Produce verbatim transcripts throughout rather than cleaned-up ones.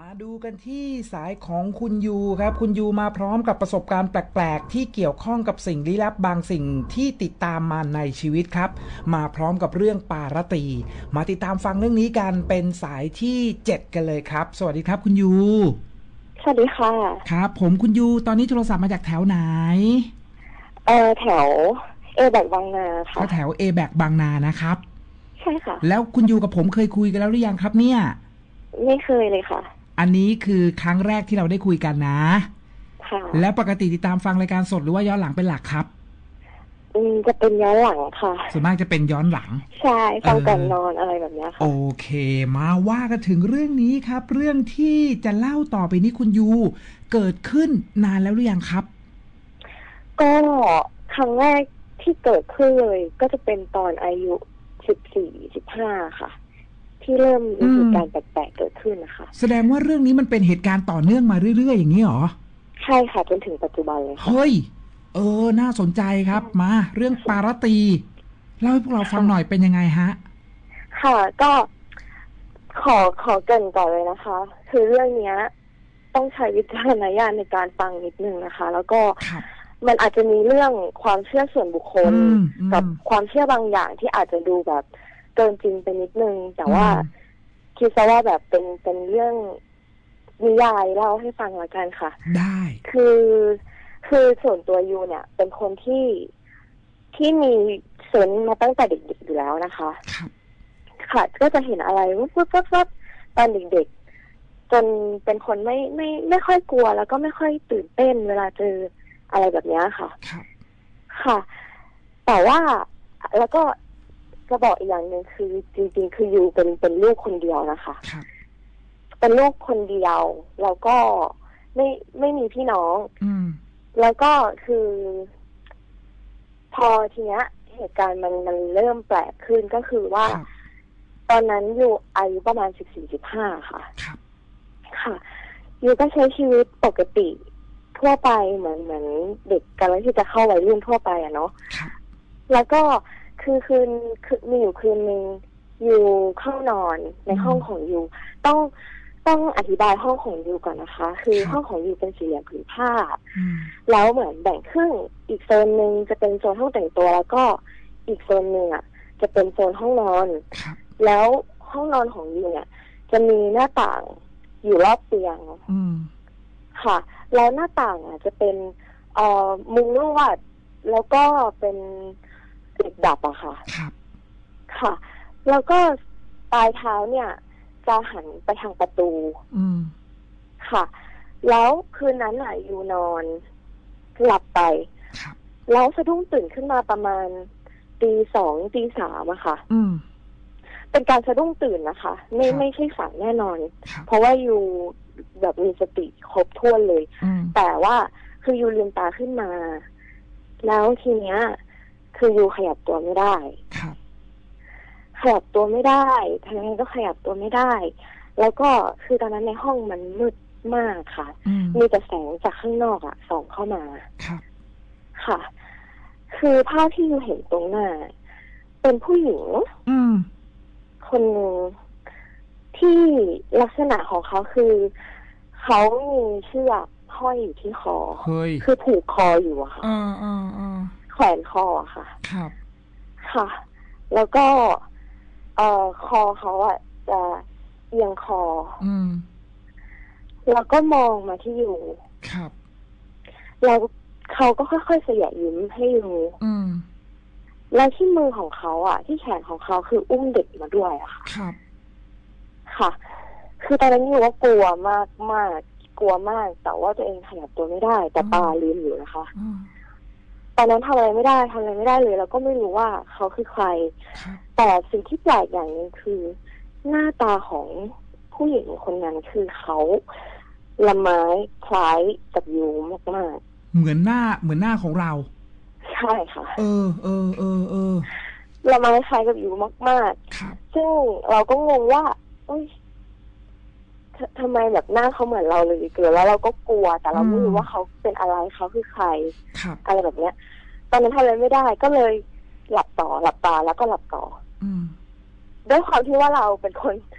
มาดูกันที่สายของคุณยูครับคุณยูมาพร้อมกับประสบการณ์แปลกๆที่เกี่ยวข้องกับสิ่งลี้ลับบางสิ่งที่ติดตามมาในชีวิตครับมาพร้อมกับเรื่องปารตีมาติดตามฟังเรื่องนี้กันเป็นสายที่เจ็ดกันเลยครับสวัสดีครับคุณยูสวัสดีค่ะครับผมคุณยูตอนนี้โทรศัพท์มาจากแถวไหนเออแถวเอแบกบางนาค่ะแถวเอแบกบางนานะครับใช่ค่ะแล้วคุณยูกับผมเคยคุยกันแล้วหรือยังครับเนี่ยไม่เคยเลยค่ะอันนี้คือครั้งแรกที่เราได้คุยกันนะค่ะแล้วปกติติดตามฟังรายการสดหรือว่าย้อนหลังเป็นหลักครับอืมจะเป็นย้อนหลังค่ะส่วนมากจะเป็นย้อนหลังใช่ฟังก่อนนอนอะไรแบบนี้ค่ะโอเคมาว่ากันถึงเรื่องนี้ครับเรื่องที่จะเล่าต่อไปนี้คุณยูเกิดขึ้นนานแล้วหรือยังครับก็ครั้งแรกที่เกิดขึ้นเลยก็จะเป็นตอนอายุสิบสี่สิบห้าค่ะที่เริ่มมีเหตุการณ์แปลกๆเกิดขึ้นนะคะแสดงว่าเรื่องนี้มันเป็นเหตุการณ์ต่อเนื่องมาเรื่อยๆอย่างนี้หรอใช่ค่ะจนถึงปัจจุบันเลยค่ะเฮ้ยเออน่าสนใจครับมาเรื่องปารตีเล่าให้พวกเราฟังหน่อยเป็นยังไงฮะค่ะก็ขอขอเกริ่นก่อนเลยนะคะคือเรื่องนี้ต้องใช้วิจารณญาณในการฟังนิดนึงนะคะแล้วก็มันอาจจะมีเรื่องความเชื่อส่วนบุคคลกับความเชื่อบางอย่างที่อาจจะดูแบบเกินจริงไปนิดนึงแต่ว่าคิดซะว่าแบบเป็นเป็นเรื่องนิยายเล่าให้ฟังละกันค่ะได้คือคือส่วนตัวยูเนี่ยเป็นคนที่ที่มีเซนส์มาตั้งแต่เด็กๆอยู่แล้วนะคะค่ะก็จะเห็นอะไรวุบวับวับตอนเด็กๆจนเป็นคนไม่ไม่ไม่ค่อยกลัวแล้วก็ไม่ค่อยตื่นเต้นเวลาเจออะไรแบบนี้ค่ะค่ะแต่ว่าแล้วก็จะบอกอีกอย่างหนึ่งคือจริงๆคือยูเป็นเป็นลูกคนเดียวนะคะเป็นลูกคนเดียวแล้วก็ไม่ไม่มีพี่น้องแล้วก็คือพอทีเนี้ยเหตุการณ์มันมันเริ่มแปลกขึ้นก็คือว่าตอนนั้นยูอายุประมาณสิบสี่สิบห้าค่ะค่ะยูก็ใช้ชีวิตปกติทั่วไปเหมือนเหมือนเด็กกำลังที่จะเข้าวัยรุ่นทั่วไปอะเนาะแล้วก็คือคืนคือมีอยู่คืนนึงยูเข้านอนในห้องของยูต้องต้องอธิบายห้องของยูก่อนนะคะคือห้องของยูเป็นสี่เหลี่ยมผืนผ้าแล้วเหมือนแบ่งครึ่งอีกโซนนึงจะเป็นโซนห้องแต่งตัวแล้วก็อีกโซนนึงอ่ะจะเป็นโซนห้องนอนแล้วห้องนอนของยูเนี่ยจะมีหน้าต่างอยู่รอบเตียงค่ะแล้วหน้าต่างอ่ะจะเป็นเอ่อมุงลวดแล้วก็เป็นเหล็กดับอะค่ะค่ะแล้วก็ปลายเท้าเนี่ยจะหันไปทางประตูค่ะแล้วคืนนั้นอ่ะอยู่นอนหลับไปแล้วสะดุ้งตื่นขึ้นมาประมาณตีสองตีสามอะค่ะเป็นการสะดุ้งตื่นนะคะไม่ไม่ใช่ฝันแน่นอนเพราะว่าอยู่แบบมีสติครบถ้วนเลยแต่ว่าคือยูลืมตาขึ้นมาแล้วทีเนี้ยคือยูขยับตัวไม่ได้ขยับตัวไม่ได้ทางนี้ก็ขยับตัวไม่ได้แล้วก็คือตอนนั้นในห้องมันมืดมากค่ะมีแต่แสงจากข้างนอกอะส่องเข้ามาค่ะคือภาพที่ยูเห็นตรงหน้าเป็นผู้หญิงคนหนึ่งที่ลักษณะของเขาคือเขามีเชือกห้อยอยู่ที่คอคือผูกคออยู่อะค่ะแขวนคอค่ะครับค่ะแล้วก็เอ่อคอเขาอะจะเอียงคออืมแล้วก็มองมาที่อยู่ครับแล้วเขาก็ค่อยๆเสยยิ้มให้อยู่อืมแล้วที่มือของเขาอะที่แขนของเขาคืออุ้มเด็กมาด้วยอะค่ะครับค่ะคือตอนนั้นอยู่ว่ากลัวมากมากกลัวมากแต่ว่าตัวเองขยับตัวไม่ได้แต่ตาลืมอยู่นะคะตอนนั้นทำอะไรไม่ได้ทำอะไรไม่ได้เลยแล้วก็ไม่รู้ว่าเขาคือใครแต่สิ่งที่แปลกอย่างนึงคือหน้าตาของผู้หญิงคนนั้นคือเขาละไม้คล้ายกับยูมากๆเหมือนหน้าเหมือนหน้าของเราใช่ค่ะเออเออเออเออละไม้คล้ายกับยูมากๆซึ่งเราก็งงว่าเอ้ยทำไมแบบหน้าเขาเหมือนเราเลยเกิดแล้วเราก็กลัวแต่เราไม่รู้ว่าเขาเป็นอะไรเขาคือใครอะไรแบบเนี้ยตอนนั้นทำอะไรไม่ได้ก็เลยหลับต่อหลับตาแล้วก็หลับต่อด้วยความที่ว่าเราเป็นคน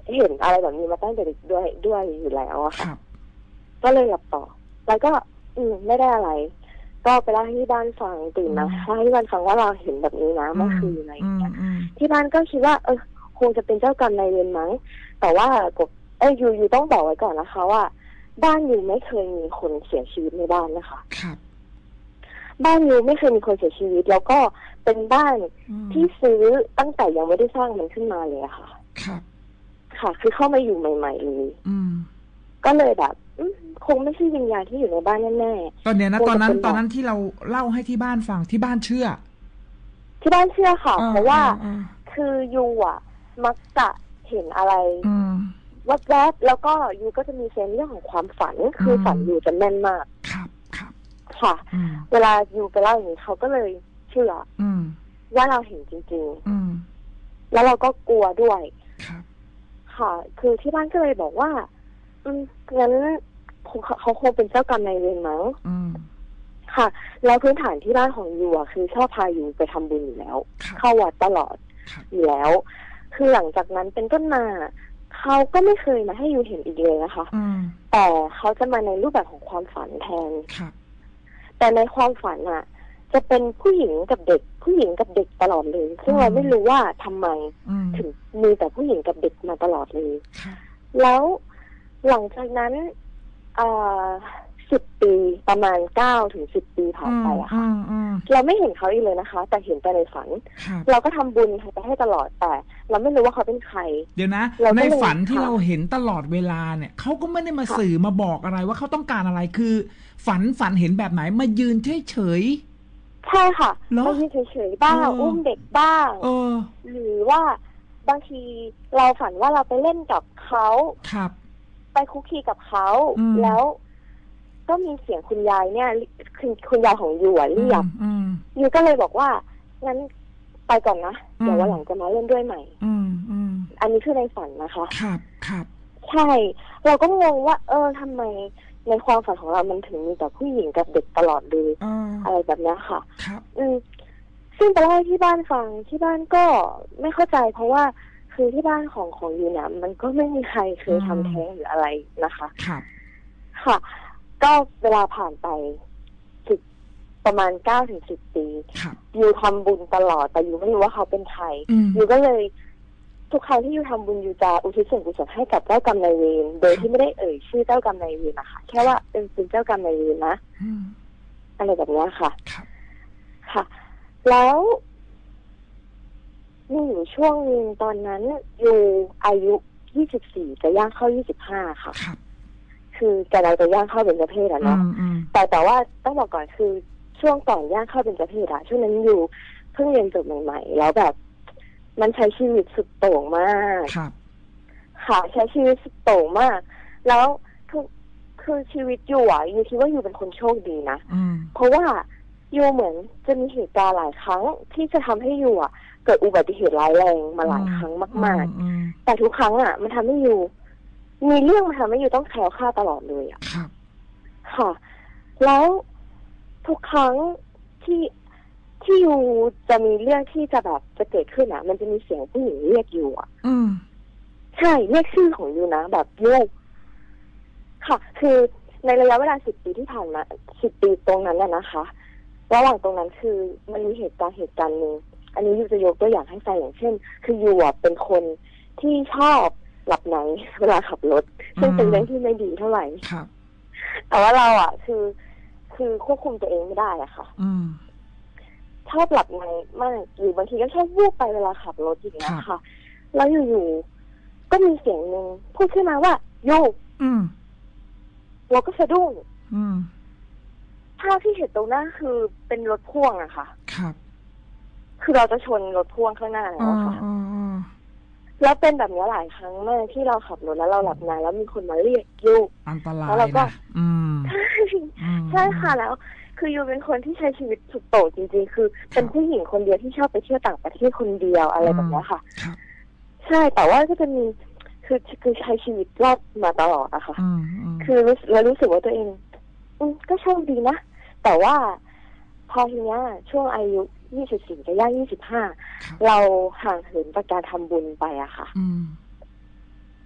เห็นอะไรแบบนี้มาตั้งแต่เด็กด้วยด้วยอยู่แล้วอะค่ะครับก็เลยหลับต่อแล้วก็อืมไม่ได้อะไรก็ไปเล่าให้ที่บ้านฟังตื่นมาเล่าให้ที่บ้านฟังว่าเราเห็นแบบนี้นะเมื่อคืนอะไรอย่างเงี้ยที่บ้านก็คิดว่าเออคงจะเป็นเจ้ากรรมนายเวรมั้งแต่ว่ากบเอ้ยยูยูต้องบอกไว้ก่อนนะคะว่าบ้านยูไม่เคยมีคนเสียชีวิตในบ้านนะคะครับบ้านยูไม่เคยมีคนเสียชีวิตแล้วก็เป็นบ้านที่ซื้อตั้งแต่ยังไม่ได้สร้างมันขึ้นมาเลยค่ะครับค่ะคือเข้ามาอยู่ใหม่ๆเลยอืมก็เลยแบบคงไม่ใช่วิญญาณที่อยู่ในบ้านแน่ๆตอนเนี้ยนะตอนนั้นตอนนั้นที่เราเล่าให้ที่บ้านฟังที่บ้านเชื่อที่บ้านเชื่อค่ะเพราะว่าคือยูอ่ะมักจะเห็นอะไรวัดแวบแล้วก็ยูก็จะมีเซนส์เรื่องของความฝันคือฝันยูจะแม่นมากครับครับค่ะเวลายูไปเล่าอย่างนี้เขาก็เลยเชื่อว่าเราเห็นจริงๆแล้วเราก็กลัวด้วยค่ะคือที่บ้านก็เลยบอกว่าอืมงั้นเขาคงเป็นเจ้ากรรมนายเวรมั้งค่ะแล้วพื้นฐานที่บ้านของยูอ่ะคือชอบพายูไปทำบุญอยู่แล้วเข้าวัดตลอดอยู่แล้วคือหลังจากนั้นเป็นต้นมาเขาก็ไม่เคยมาให้ยูเห็นอีกเลยนะคะแต่เขาจะมาในรูปแบบของความฝันแทนแต่ในความฝันอ่ะจะเป็นผู้หญิงกับเด็กผู้หญิงกับเด็กตลอดเลยซึ่งเราไม่รู้ว่าทำไมถึงมีแต่ผู้หญิงกับเด็กมาตลอดเลยแล้วหลังจากนั้นสิบปีประมาณเก้าถึงสิบปีผ่านไปอะค่ะเราไม่เห็นเขาอีกเลยนะคะแต่เห็นแต่ในฝันเราก็ทำบุญไปให้ตลอดแต่เราไม่รู้ว่าเขาเป็นใครเดี๋ยวนะในฝันที่เราเห็นตลอดเวลาเนี่ยเขาก็ไม่ได้มาสื่อมาบอกอะไรว่าเขาต้องการอะไรคือฝันฝันเห็นแบบไหนมายืนเฉยใช่ค่ะมายืนเฉยๆบ้างอุ้มเด็กบ้างหรือว่าบางทีเราฝันว่าเราไปเล่นกับเขาไปคุกคีกับเขาแล้วก็มีเสียงคุณยายเนี่ยคุณคุณยายของยูเรียกยูก็เลยบอกว่างั้นไปก่อนนะเดี๋ยววันหลังจะมาเล่นด้วยใหม่อันนี้คือในฝันนะคะครับครับใช่เราก็งงว่า เออทำไมในความฝันของเรามันถึงมีแต่ผู้หญิงกับเด็กตลอดเลยอะไรแบบนี้ค่ะอืมซึ่งไปเล่าที่บ้านฟังที่บ้านก็ไม่เข้าใจเพราะว่าคือที่บ้านของของยูเนี่ยมันก็ไม่มีใครเคยทำแท้งหรืออะไรนะคะครับค่ะก็เวลาผ่านไปสิบประมาณเก้าถึงสิบปียูทำบุญตลอดแต่ยูไม่รู้ว่าเขาเป็นใครยูก็เลยทุกครั้งที่ยูทำบุญยูจะอุทิศส่วนกุศลให้กับเจ้ากรรมนายเวรโดยที่ไม่ได้เอ่ยชื่อเจ้ากรรมนายเวรนะคะแค่ว่าเป็นเป็นเจ้ากรรมนายเวรนะอะไรแบบนี้ค่ะค่ะแล้วมีอยู่ช่วงนึงตอนนั้นยูอายุยี่สิบสี่จะย่างเข้ายี่สิบห้าค่ะคือแกเราจะย่างเข้าเป็นเจ้าเพศอะเนาะแต่แต่ว่าต้องบอกก่อนคือช่วงก่อนย่างเข้าเป็นเจ้าเพศอะช่วงนั้นอยู่เพิ่งเรียนจบใหม่ๆแล้วแบบมันใช้ชีวิตสุดโต่งมากค่ะใช้ชีวิตสุดโต่งมากแล้วคือคือชีวิตอยู่อะยูคิดว่ายูเป็นคนโชคดีนะเพราะว่ายูเหมือนจะมีเหตุการณ์หลายครั้งที่จะทำให้ยูอะเกิดอุบัติเหตุร้ายแรงมาหลายครั้งมากๆแต่ทุกครั้งอะมันทำให้ยูมีเรื่องมาทำให้ยูต้องแคล้วคลาดตลอดเลยอ่ะค่ะแล้วทุกครั้งที่ที่ยูจะมีเรื่องที่จะแบบจะเกิดขึ้นอ่ะมันจะมีเสียงผู้หญิงเรียกยูอ่ะใช่เรียกชื่อของยูนะแบบยูค่ะคือในระยะเวลาสิบปีที่ผ่านมาสิบปีตรงนั้นน่ะนะคะระหว่างตรงนั้นคือมันมีเหตุการณ์เหตุการณ์หนึ่งอันนี้ยูจะยกตัวอย่างให้ฟังอย่างเช่นคือยูอ่ะเป็นคนที่ชอบหลับในเวลาขับรถซึ่งเป็นเรื่องที่ไม่ดีเท่าไหร่แต่ว่าเราอ่ะคือคือควบคุมตัวเองไม่ได้อ่ะค่ะชอบหลับในมากหรือบางทีก็ชอบวูบไปเวลาขับรถอย่างเงี้ยค่ะแล้วอยู่ๆก็มีเสียงหนึ่งพูดขึ้นมาว่าโยเราก็สะดุ้งภาพที่เห็นตรงหน้าคือเป็นรถพ่วงอะค่ะคือเราจะชนรถพ่วงข้างหน้าแล้วค่ะแล้วเป็นแบบนี้หลายครั้งมากที่เราขับรถแล้วเราหลับในแล้วมีคนมาเรียกยูอันตรายแล้วเราก็ใช่ใช่ค่ะแล้วคือยูเป็นคนที่ใช้ชีวิตสุดโต่งจริงๆคือเป็นผู้หญิงคนเดียวที่ชอบไปเที่ยวต่างประเทศคนเดียวอะไรแบบนี้ค่ะใช่แต่ว่าก็จะมีคือคือใช้ชีวิตรอดมาตลอดอะค่ะคือเรารู้สึกว่าตัวเองก็โชคดีนะแต่ว่าพอทีเนี้ยช่วงอายุยี่สิบสี่จะย่างยี่สิบห้าเราห่างเหินจากการทำบุญไปอะค่ะ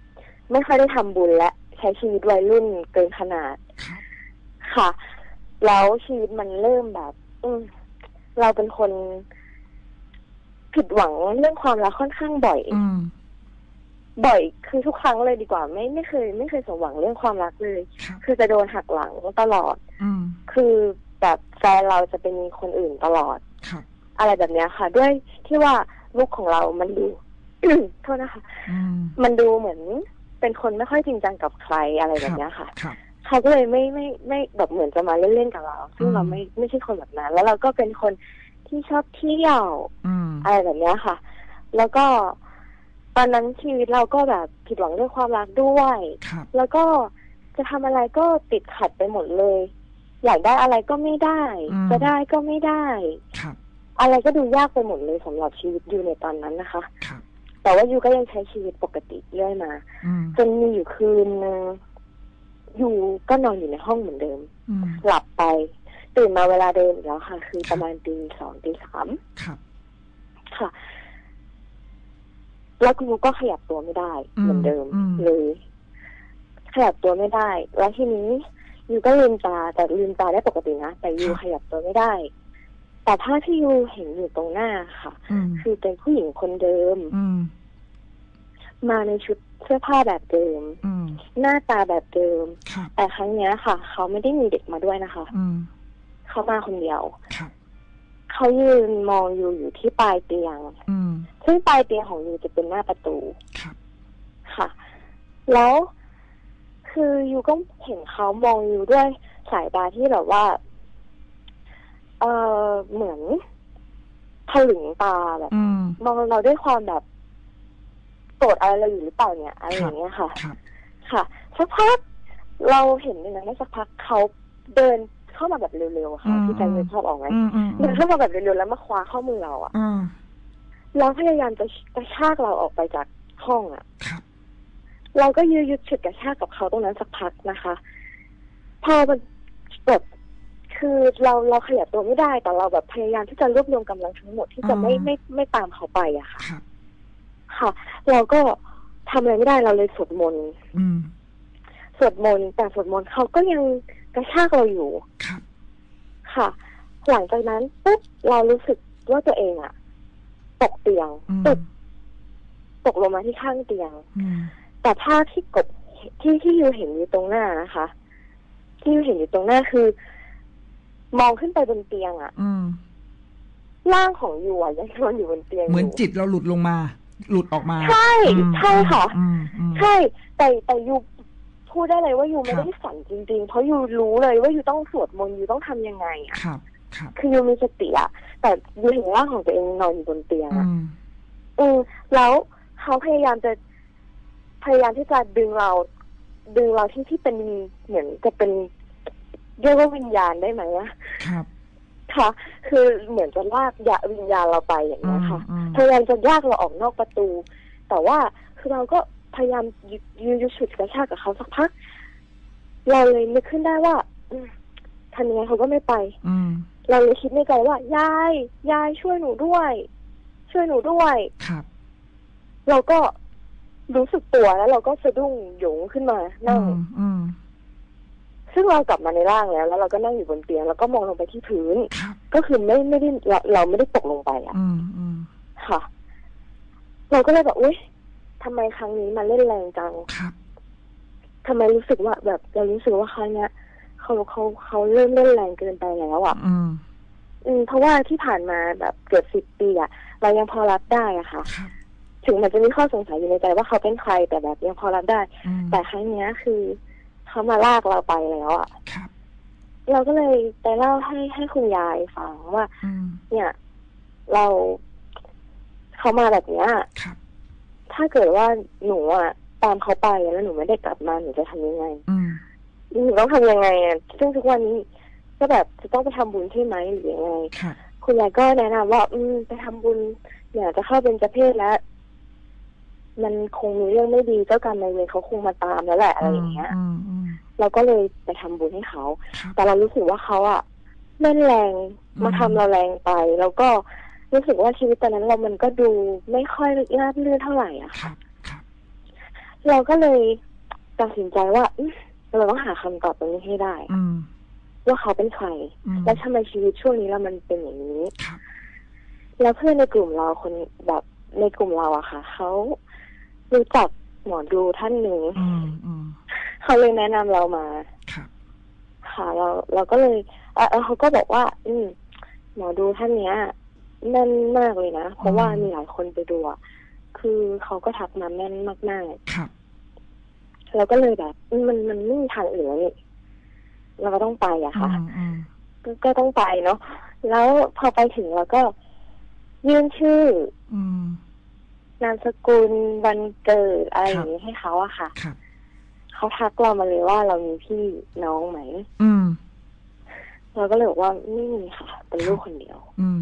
ไม่ค่อยได้ทำบุญและใช้ชีวิตวัยรุ่นเกินขนาดค่ะแล้วชีวิตมันเริ่มแบบอืมเราเป็นคนผิดหวังเรื่องความรักค่อนข้างบ่อยบ่อยคือทุกครั้งเลยดีกว่าไม่ไม่เคยไม่เคยสมหวังเรื่องความรักเลยคือจะโดนหักหลังตลอดคือแบบแฟนเราจะเป็นคนอื่นตลอดอะไรแบบนี้ค่ะด้วยที่ว่าลูกของเรามันดู โทษนะคะมันดูเหมือนเป็นคนไม่ค่อยจริงจังกับใครอะไรแบบนี้ค่ะเขาก็เลยไม่ไม่ไม่แบบเหมือนจะมาเล่นๆกับเราซึ่งเราไม่ไม่ใช่คนแบบนั้นแล้วเราก็เป็นคนที่ชอบเที่ยวอะไรแบบนี้ค่ะแล้วก็ตอนนั้นชีวิตเราก็แบบผิดหวังเรื่องความรักด้วยแล้วก็จะทำอะไรก็ติดขัดไปหมดเลยอยากได้อะไรก็ไม่ได้จะได้ก็ไม่ได้อะไรก็ดูยากไปหมดเลยสำหรับชีวิตอยู่ในตอนนั้นนะคะแต่ว่ายูก็ยังใช้ชีวิตปกติเรื่อยมาจนมีอยู่คืนนึงยูก็นอนอยู่ในห้องเหมือนเดิมหลับไปตื่นมาเวลาเดิมแล้วค่ะคือประมาณตีสองตีสามค่ะแล้วคุณยูก็ขยับตัวไม่ได้เหมือนเดิมเลยขยับตัวไม่ได้แล้วทีนี้ยูก็ลืมตาแต่ลืมตาได้ปกตินะแต่ยูขยับตัวไม่ได้แต่ภาพที่ยูเห็นอยู่ตรงหน้าค่ะคือเป็นผู้หญิงคนเดิมมาในชุดเสื้อผ้าแบบเดิมหน้าตาแบบเดิมแต่ครั้งนี้ค่ะเขาไม่ได้มีเด็กมาด้วยนะคะเขามาคนเดียวเขายืนมองยูอยู่ที่ปลายเตียงซึ่งปลายเตียงของยูจะเป็นหน้าประตูค่ะแล้วคือยูก็เห็นเขามองยูด้วยสายตาที่แบบว่าเออเหมือนถลึงตาแบบมองเราด้วยความแบบโกรธอะไรเราอยู่หรือเปล่าเนี่ยอะไรอย่างเงี้ยค่ะค่ะสักพักเราเห็นในนั้นสักพักเขาเดินเข้ามาแบบเร็วๆค่ะที่ใจเงินชอบออกไหมเดินเข้ามาแบบเร็วๆแล้วมาคว้าข้อมือเราอ่ะแล้วพยายามจะกระชากเราออกไปจากห้องอ่ะเราก็ยืดยุดฉุดกระชากกับเขาตรงนั้นสักพักนะคะพอมันแบบคือเราเราขยับตัวไม่ได้แต่เราแบบพยายามที่จะรวบรวมกำลังทั้งหมดที่จะไม่ไม่ไม่ตามเขาไปอะค่ะค่ะเราก็ทำอะไรไม่ได้เราเลยสวดมนต์สวดมนต์แต่สวดมนต์เขาก็ยังกระชากเราอยู่ค่ะหลังจากนั้นปุ๊บเรารู้สึกว่าตัวเองอะตกเตียงตกตกลงมาที่ข้างเตียงแต่ภาพที่กบที่ที่ยูเห็นอยู่ตรงหน้านะคะที่ยูเห็นอยู่ตรงหน้าคือมองขึ้นไปบนเตียงอะร่างของยูอะยังนอนอยู่บนเตียงเหมือนจิตเราหลุดลงมาหลุดออกมาใช่ใช่ค่ะใช่แต่แต่ยูพูดได้เลยว่ายูไม่ได้ฝันจริงๆเพราะยูรู้เลยว่ายูต้องสวดมนต์ยูต้องทำยังไงอะคือยูมีสติอะแต่ยูเห็นร่างของตัวเองนอนอยู่บนเตียงอะอืมแล้วเขาพยายามจะพยายามที่จะดึงเราดึงเราที่ที่เป็นเหมือนจะเป็นเรียกว่าวิญญาณได้ไหมอะครับค่ะคือเหมือนจะลากยาวิญญาณเราไปอย่างนี้ค่ะพยายามจะลากเราออกนอกประตูแต่ว่าคือเราก็พยายามยืดฉุดกระชากกับเขาสักพักเราเลยนึกขึ้นได้ว่าทำยังไงเขาก็ไม่ไปเราเลยคิดในใจว่ายายยายช่วยหนูด้วยช่วยหนูด้วยครับเราก็รู้สึกตัวแล้วเราก็สะดุ้งหยงขึ้นมานั่งซึ่งเรากลับมาในร่างแล้วแล้วเราก็นั่งอยู่บนเตียงแล้วก็มองลงไปที่พื้นก็คือไม่ไม่ได้เราเราไม่ได้ตกลงไปอ่ะค่ะเราก็เลยแบบอุ๊ยทำไมครั้งนี้มันเล่นแรงจังทำไมรู้สึกว่าแบบเรารู้สึกว่าครั้งเนี้ยเขาเขาเขาเริ่มเล่นแรงเกินไปแล้วอ่ะอืมเพราะว่าที่ผ่านมาแบบเกือบสิบปีอ่ะเรายังพอรับได้อ่ะค่ะถึงมันจะมีข้อสงสัยอยู่ในใจว่าเขาเป็นใครแต่แบบยังพอรับได้แต่ครั้งเนี้ยคือเขามาลากเราไปแล้วอ่ะเราก็เลยไปเล่าให้ให้คุณยายฟังว่าเนี่ยเราเขามาแบบเนี้ยถ้าเกิดว่าหนูอ่ะตามเขาไปแล้วหนูไม่ได้กลับมาหนูจะทำยังไงหนูต้องทำยังไงอ่ะซึ่งทุกวันนี้ก็แบบจะต้องไปทำบุญใช่ไหมหรือยังไงคุณยายก็แนะนำว่าอืมไปทำบุญเนี่ยจะเข้าเป็นเจ้าเพศแล้วมันคงมีเรื่องไม่ดีเจ้ากรรมนายเวรเขาคงมาตามแล้วแหละอะไรอย่างเงี้ยเราก็เลยไปทำบุญให้เขาแต่เรารู้สึกว่าเขาอะเล่นแรงมาทำเราแรงไปแล้วก็รู้สึกว่าชีวิตตอนนั้นเรามันก็ดูไม่ค่อยราบรื่นเท่าไหร่อะค่ะเราก็เลยตัดสินใจว่าเราต้องหาคำตอบตรงนี้ให้ได้ว่าเขาเป็นใครและทำไมชีวิตช่วงนี้แล้วมันเป็นอย่างนี้แล้วเพื่อนในกลุ่มเราคนแบบในกลุ่มเราอะค่ะเขารู้จักหมอดูท่านหนึ่งเขาเลยแนะนำเรามาค่ะเราเราก็เลยเออเขาก็บอกว่า อืมหมอดูท่านเนี้ยแม่นมากเลยนะเพราะว่ามีหลายคนไปดูอะคือเขาก็ทักมาแม่นมากๆครับเราก็เลยแบบมันมันไม่มีทางอื่นแล้วนี่เราก็ต้องไปอะค่ะก็ต้องไปเนาะแล้วพอไปถึงเราก็ยื่นชื่อนามสกุลวันเกิดอะไรอย่างนี้ให้เขาอะค่ะเขาทักเรามาเลยว่าเรามีพี่น้องไหมเราก็เลยบอกว่าไม่มีค่ะเป็นลูกคนเดียว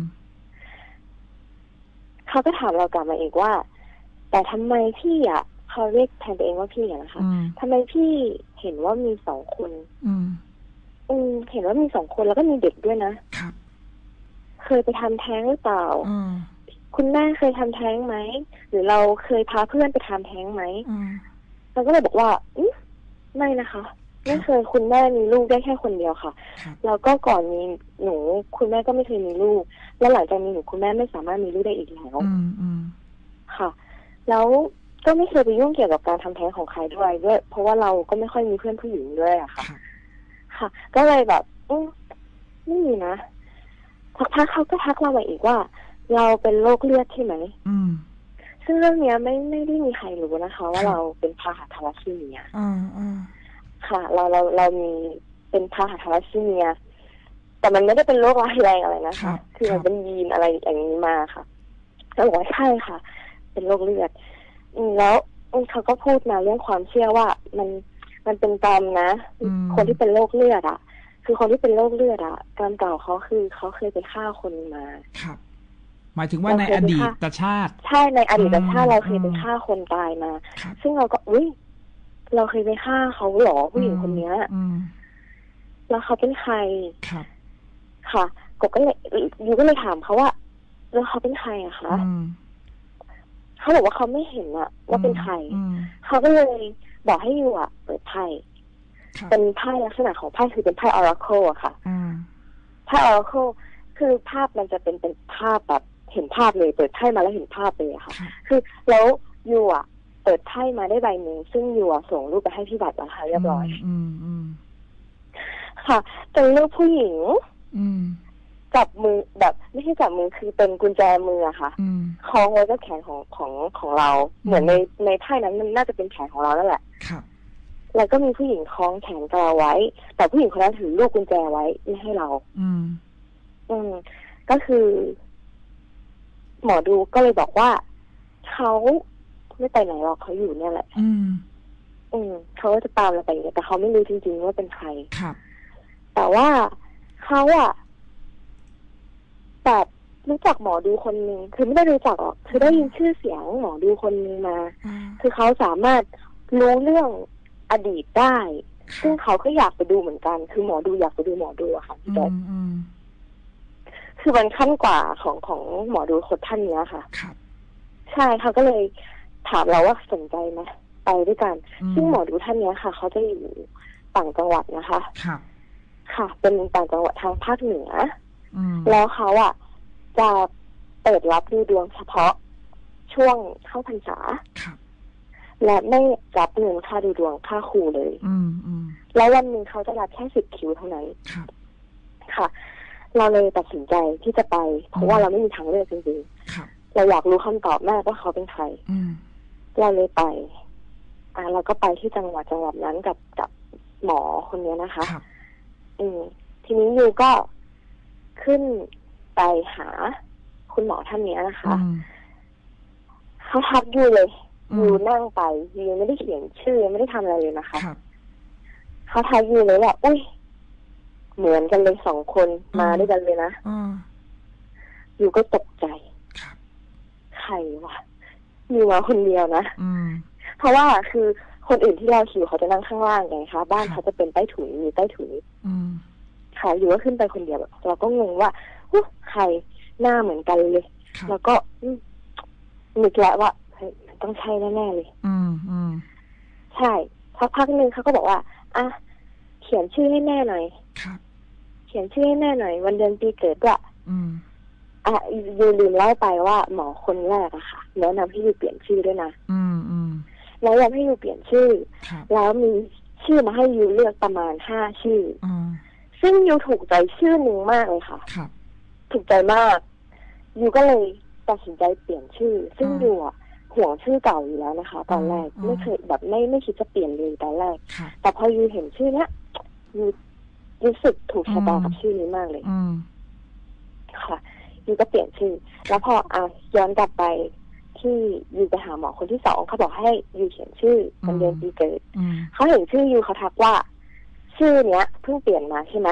เขาก็ถามเรากลับมาอีกว่าแต่ทำไมพี่อ่ะเขาเรียกแทนตัวเองว่าพี่อ่ะนะคะทำไมพี่เห็นว่ามีสองคนอืมอืมเห็นว่ามีสองคนแล้วก็มีเด็กด้วยนะครับเคยไปทำแท้งหรือเปล่าคุณแม่เคยทำแท้งไหมหรือเราเคยพาเพื่อนไปทำแท้งไหมเราก็เลยบอกว่าอืมไม่นะคะไม่เคยคุณแม่มีลูกได้แค่คนเดียวค่ะแล้วก็ก่อนมีหนูคุณแม่ก็ไม่เคยมีลูกแล้วหลังจากมีหนูคุณแม่ไม่สามารถมีลูกได้อีกแล้วค่ะแล้วก็ไม่เคยไปยุ่งเกี่ยวกับการทำแท้งของใครด้วยด้วยเพราะว่าเราก็ไม่ค่อยมีเพื่อนผู้หญิงด้วยอะค่ะค่ะก็เลยแบบอืมไม่มีนะทักทักเขาก็ทักเรามาอีกว่าเราเป็นโรคเลือดใช่ไหมซึ่งเรื่องนี้ไม่ไม่ได้มีใครรู้นะคะว่าเราเป็นพาหะทาลัสซีเมียค่ะเราเราเรามีเป็นพาหะทาลัสซีเมียแต่มันไม่ได้เป็นโรคร้ายแรงอะไรนะคะคือมันเป็นยีนอะไรอย่างนี้มาค่ะแล้วบอกว่าใช่ค่ะเป็นโรคเลือดแล้วเขาก็พูดมาเรื่องความเชื่อว่ามันมันเป็นกรรมนะคนที่เป็นโรคเลือดอ่ะคือคนที่เป็นโรคเลือดอ่ะกรรมเก่าเขาคือเขาเคยไปฆ่าคนมาครับหมายถึงว่าในอดีตชาติใช่ในอดีตชาติเราเคยไปฆ่าคนตายมาซึ่งเราก็อุ้ยเราเคยไปฆ่าเขาหรอผู้หญิงคนนี้แล้วเขาเป็นใครครับค่ะกบก็เลยยูก็เลยถามเขาว่าแล้วเขาเป็นใครอะคะเขาบอกว่าเขาไม่เห็นอะว่าเป็นใครเขาก็เลยบอกให้ยูอะเปิดไพ่เป็นไพ่ลักษณะของไพ่คือเป็นไพ่ Oracle อะค่ะไพ่ Oracle คือภาพมันจะเป็นเป็นภาพแบบเห็นภาพเลยเปิดไพ่มาแล้วเห็นภาพเลยอะค่ะคือแล้วยูอะเปิดไพ่มาได้ใบหนึ่งซึ่งยูอะส่งรูปไปให้พี่บัตรนะคะเรียบร้อยค่ะเป็นรูปผู้หญิงจับมือแบบไม่ใช่จับมือคือเป็นกุญแจมืออะค่ะคล้องไว้กับแขนของของของเราเหมือนในในไพ่นั้นมันน่าจะเป็นแขนของเรานั่นแหละแล้วก็มีผู้หญิงคล้องแขนเราไว้แต่ผู้หญิงคนนั้นถือลูกกุญแจไว้ไม่ให้เราอืมอืมก็คือหมอดูก็เลยบอกว่าเขาไม่ไปไหนหรอกเขาอยู่เนี่ยแหละอืมอืมเขาก็จะตามเราไปแต่เขาไม่รู้จริงๆว่าเป็นใครครับแต่ว่าเขาอะแบบรู้จักหมอดูคนนึงคือไม่ได้รู้จักหรอกคือได้ยินชื่อเสียงหมอดูคนนึงมาคือเขาสามารถรู้เรื่องอดีตได้ซึ่งเขาก็อยากไปดูเหมือนกันคือหมอดูอยากไปดูหมอดูอะค่ะพี่แจ๊คคือมันขั้นกว่าของของหมอดูคนท่านนี้ค่ะใช่เขาก็เลยถามเราว่าสนใจไหมไปด้วยกันซึ่งหมอดูท่านนี้ค่ะเขาจะอยู่ต่างจังหวัดนะคะค่ะเป็นต่างจังหวัดทางภาคเหนือแล้วเขาอ่ะจะเปิดรับดูดวงเฉพาะช่วงเข้าพรรษาและไม่รับเงินค่าดูดวงค่าครูเลยแล้ววันหนึ่งเขาจะรับแค่สิบคิวเท่านั้นค่ะเราเลยตัดสินใจที่จะไปเพราะว่าเราไม่มีทางเลือกจริงๆเราอยากรู้คำตอบแม่ว่าเขาเป็นใครเราเลยไปอ่าเราก็ไปที่จังหวัดจังหวัดนั้นกับกับหมอคนนี้นะคะอืมทีนี้ยูก็ขึ้นไปหาคุณหมอท่านนี้นะคะเขาทักยูเลยยูนั่งไปยูไม่ได้เขียนชื่อไม่ได้ทำอะไรเลยนะคะเขาทักยูเลยว่าอุ้ยเหมือนกันเลยสองคนมาด้วยกันเลยนะยูก็ตกใจใครวะยูมาคนเดียวนะเพราะว่าคือคนอื่นที่เราคิวเขาจะนั่งข้างล่างไงคะบ้านเขาจะเป็นใต้ถุนมีใต้ถุนค่ะอยู่ก็ขึ้นไปคนเดียวเราก็งงว่าฮู้ใครหน้าเหมือนกันเลยแล้วก็นึกแล้วว่าต้องใช่แน่ๆเลยใช่พักพักหนึ่งเขาก็บอกว่าอ่ะเขียนชื่อให้แม่หน่อยครับเขียนชื่อให้แม่หน่อยวันเดือนปีเกิดด้วยอืมอ่ะยูลืมเล่าไปว่าหมอคนแรกอะค่ะแนะนำให้ยูเปลี่ยนชื่อด้วยนะอืมอืมแล้วยังให้ยูเปลี่ยนชื่อแล้วมีชื่อมาให้ยูเลือกประมาณห้าชื่ออืมซึ่งยูถูกใจชื่อหนึ่งมากเลยค่ะครับถูกใจมากยูก็เลยตัดสินใจเปลี่ยนชื่อซึ่งยูอะห่วงชื่อเก่าอยู่แล้วนะคะตอนแรกไม่เคยแบบไม่ไม่คิดจะเปลี่ยนเลยตอนแรกแต่พอยูเห็นชื่อเนี้ยยูรู้สึกถูกชะตากับชื่อนี้มากเลยค่ะยูก็เปลี่ยนชื่อแล้วพออ่ะย้อนกลับไปที่ยูไปหาหมอคนที่สองเขาบอกให้ยูเขียนชื่อวันเดือนปีเกิดเขาเห็นชื่อยูเขาทักว่าชื่อเนี้ยเพิ่งเปลี่ยนมาใช่ไหม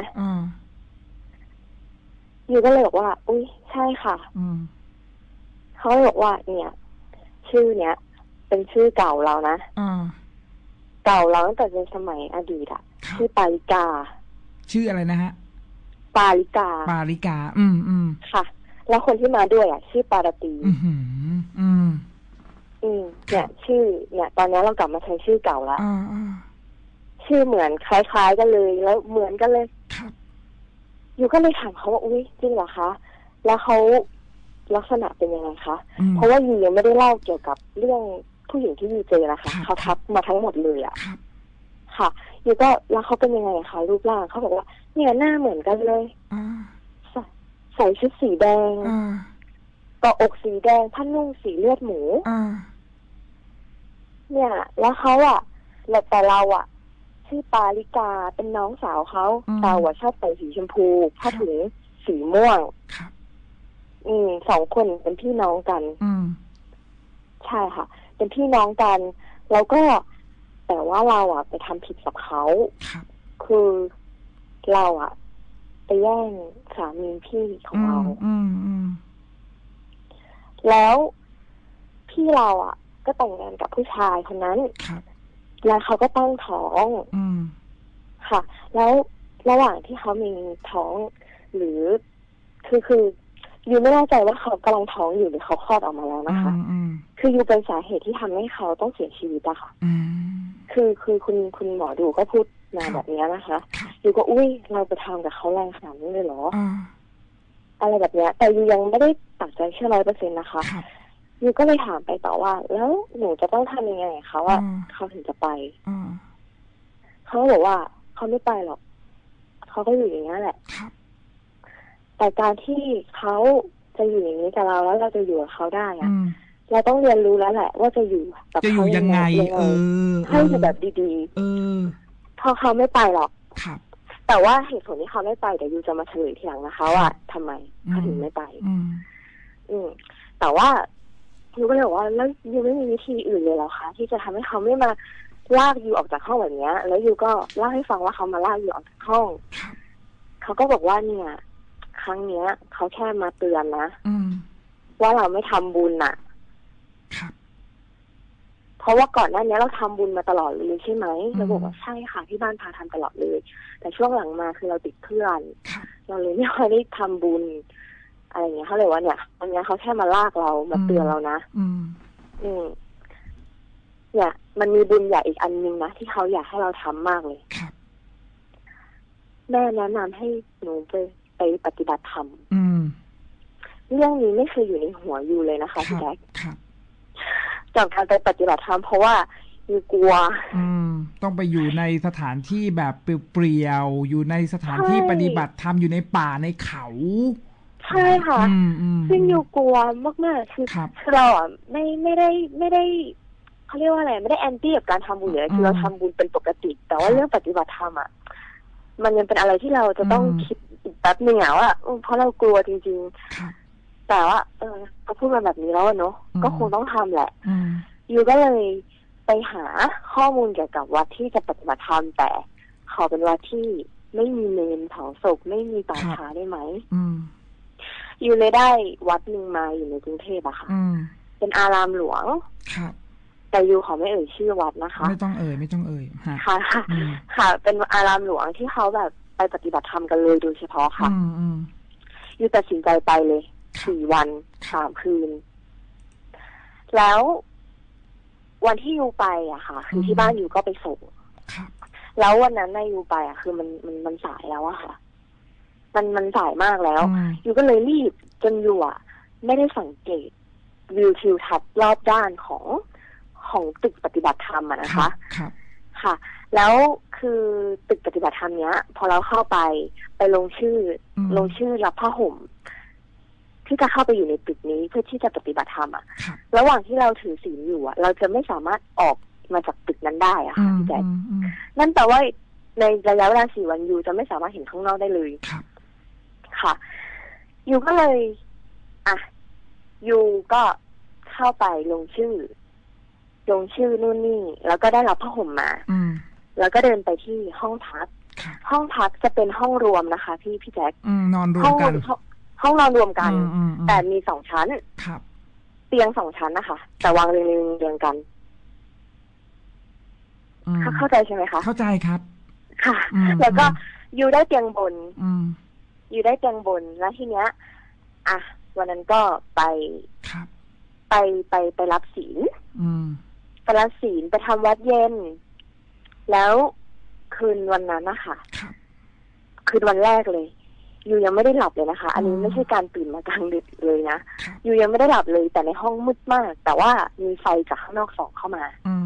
ยูก็เลยบอกว่าอุ้ยใช่ค่ะเขาเลยบอกว่าเนี่ยชื่อเนี้ยเป็นชื่อเก่าเรานะเก่าเราตั้งแต่ในสมัยอดีตอะชื่อปาริกาชื่ออะไรนะฮะปาริกาปาริกาอืมอืมค่ะแล้วคนที่มาด้วยอ่ะชื่อปาราตีอืมอืมอืมเนี่ยชื่อเนี่ยตอนนี้เรากลับมาใช้ชื่อเก่าแล้วชื่อเหมือนคล้ายๆกันเลยแล้วเหมือนกันเลยครับอยู่ก็เลยถามเขาว่าอุ้ยจริงเหรอคะแล้วเขาลักษณะเป็นยังไงคะเพราะว่ายูยังไม่ได้เล่าเกี่ยวกับเรื่องผู้หญิงที่ยูเจอนะคะเขาทักมาทั้งหมดเลยอ่ะค่ะยูก็แล้วเขาเป็นยังไงคะรูปร่างเขาบอกว่าเนี่ยหน้าเหมือนกันเลยใส่ชุดสีแดงต่ออกสีแดงผ้านุ่งสีเลือดหมูเนี่ยแล้วเขาอ่ะแต่เราอ่ะชื่อปาริกาเป็นน้องสาวเขาเราอ่ะชอบใส่สีชมพูผ้าถุงสีม่วงอืมสองคนเป็นพี่น้องกันอืมใช่ค่ะเป็นพี่น้องกันแล้วก็แต่ว่าเราอ่ะไปทำผิดกับเขาคือเราอ่ะไปแย่งสามีพี่ของเราแล้วพี่เราอ่ะก็แต่งงานกับผู้ชายคนนั้นแล้วเขาก็ตั้งท้องค่ะแล้วระหว่างที่เขามีท้องหรือคือคือยูไม่แน่ใจว่าเขากำลังท้องอยู่หรือเขาคลอดออกมาแล้วนะคะคือยูเป็นสาเหตุที่ทำให้เขาต้องเสียชีวิตอะค่ะคือคือคุณคุณหมอดูก็พูดมาแบบนี้นะคะยูก็อุ้ยเราไปทำกับเขาแรงขนาดนี้เลยเหรออะไรแบบเนี้ยแต่ยูยังไม่ได้ตัดใจเชื่อร้อยเปอร์เซ็นต์นะคะยูก็เลยถามไปต่อว่าแล้วหนูจะต้องทำยังไงเขาว่าเขาถึงจะไปเขาบอกว่าเขาไม่ไปหรอกเขาก็อยู่อย่างนี้แหละแต่การที่เขาจะอยู่อย่างนี้กับเราแล้วเราจะอยู่กับเขาได้อะเราต้องเรียนรู้แล้วแหละว่าจะอยู่กับเขายังไงเออให้อยู่แบบดีๆเออพอเขาไม่ไปหรอกครับแต่ว่าเหตุผลที่เขาไม่ไปเดี๋ยวยูจะมาเฉลยทีหลังนะคะว่าทำไมเขาถึงไม่ไปอืมแต่ว่ายูก็เลยบอกว่าแล้วยูไม่มีวิธีอื่นเลยเหรอคะที่จะทำให้เขาไม่มาลากยูออกจากห้องแบบนี้แล้วยูก็เล่าให้ฟังว่าเขามาลากยูออกจากห้องเขาก็บอกว่าเนี่ยครั้งเนี้ยเขาแค่มาเตือนนะว่าเราไม่ทำบุญน่ะเพราะว่าก่อนหน้านี้เราทำบุญมาตลอดเลยใช่ไหมเราบอกว่าใช่ค่ะที่บ้านพาทำตลอดเลยแต่ช่วงหลังมาคือเราติดเพื่อนเราเลยไม่ค่อยได้ทำบุญอะไรอย่างเงี้ยเขาเลยว่าเนี่ยวันนี้เขาแค่มาลากเรามาเตือนเรานะอืมอืมเนี่ยมันมีบุญใหญ่อีกอันนึงนะที่เขาอยากให้เราทำมากเลยแม่แนะนำให้หนูไปไปปฏิบัติธรรมเรื่องนี้ไม่เคยอยู่ในหัวอยู่เลยนะคะพี่แจ๊คจากการไปปฏิบัติธรรมเพราะว่ามีกลัวอืมต้องไปอยู่ในสถานที่แบบเปลี่ยวๆอยู่ในสถานที่ปฏิบัติธรรมอยู่ในป่าในเขาใช่ค่ะซึ่งอยู่กลัวมากๆคือเราอ่ะไม่ไม่ได้ไม่ได้เขาเรียกว่าอะไรไม่ได้แอนตี้กับการทำบุญเลยคือเราทำบุญเป็นปกติแต่ว่าเรื่องปฏิบัติธรรมอ่ะมันยังเป็นอะไรที่เราจะต้องคิดอีกแป๊บนึงอ่ะว่าเพราะเรากลัวจริงๆแต่ว่าเออเขาพูดมาแบบนี้แล้วเนาะก็คงต้องทำแหละยูก็เลยไปหาข้อมูลเกี่ยวกับวัดที่จะปฏิบัติธรรมแต่ขอเป็นวัดที่ไม่มีเมนเผาศพไม่มีป่าช้าได้ไหมยูเลยได้วัดหนึ่งมาอยู่ในกรุงเทพอะค่ะเป็นอารามหลวงแต่ยูขอไม่เอ่ยชื่อวัดนะคะไม่ต้องเอ่ยไม่ต้องเอ่ยค่ะค่ะเป็นอารามหลวงที่เขาแบบไปปฏิบัติธรรมกันเลยโดยเฉพาะค่ะยูตัดสินใจไปเลยสี่วันสามคืนแล้ววันที่ยูไปอะค่ะ คือที่บ้านยูก็ไปส่งแล้ววันนั้นนายยูไปอะคือมันมันมันสายแล้วอะค่ะ มันมันสายมากแล้วยูก็เลยรีบจนยูอะไม่ได้สังเกตวิวทิวทัศน์รอบด้านของของตึกปฏิบัติธรรมอะนะคะค่ะแล้วคือตึกปฏิบัติธรรมเนี้ยพอเราเข้าไปไปลงชื่อลงชื่อรับผ้าห่มที่จะเข้าไปอยู่ในตึกนี้เพื่อที่จะปฏิบัติธรรมอ่ะระหว่างที่เราถือศีลอยู่อ่ะเราจะไม่สามารถออกมาจากตึกนั้นได้อ่ะค่ะพี่แจ๊คนั่นแปลว่าในระยะเวลาสี่วันยูจะไม่สามารถเห็นข้างนอกได้เลยค่ะยูก็เลยอ่ะยูก็เข้าไปลงชื่อลงชื่อนู่นนี่แล้วก็ได้รับผ้าห่มมาแล้วก็เดินไปที่ห้องพักห้องพักจะเป็นห้องรวมนะคะพี่พี่แจ๊คนอนรวมกันห้องนอนรวมกันแต่มีสองชั้นเตียงสองชั้นนะคะแต่วางเรียงเรียงกันเข้าใจใช่ไหมคะเข้าใจครับค่ะแล้วก็อยู่ได้เตียงบนอยู่ได้เตียงบนแล้วทีเนี้ยอ่ะวันนั้นก็ไปไปไปไปรับศีลไปรับศีลไปทำวัดเย็นแล้วคืนวันนั้นนะคะคืนวันแรกเลยยูยังไม่ได้หลับเลยนะคะอันนี้ไม่ใช่การตื่นมากลางดึกเลยนะยูยังไม่ได้หลับเลยแต่ในห้องมืดมากแต่ว่ามีไฟจากข้างนอกส่องเข้ามา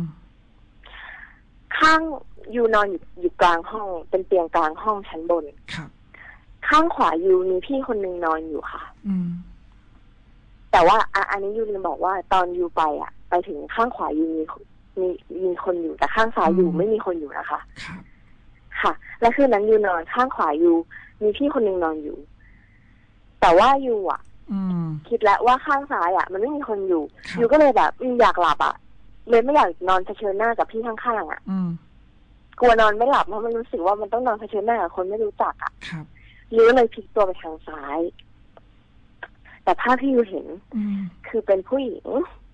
ข้างยูนอนอยู่อยู่กลางห้องเป็นเตียงกลางห้องชั้นบนข้างขวายูมีพี่คนนึงนอนอยู่ค่ะแต่ว่าอันนี้ยูลืมบอกว่าตอนยูไปอ่ะไปถึงข้างขวายูมีมีมีคนอยู่แต่ข้างซ้ายยูไม่มีคนอยู่นะคะค่ะและคืนนั้นยูนอนข้างขวายูมีพี่คนหนึ่งนอนอยู่แต่ว่ายูอ่ะคิดแล้วว่าข้างซ้ายอ่ะมันไม่มีคนอยู่ยูก็เลยแบบอยากหลับอ่ะเลยไม่อยากนอนเผชิญหน้ากับพี่ข้างๆอ่ะกลัวนอนไม่หลับเพราะมันรู้สึกว่ามันต้องนอนเผชิญหน้ากับคนไม่รู้จักอ่ะยูก็เลยพลิกตัวไปทางซ้ายแต่ภาพที่ยูเห็นคือเป็นผู้หญิง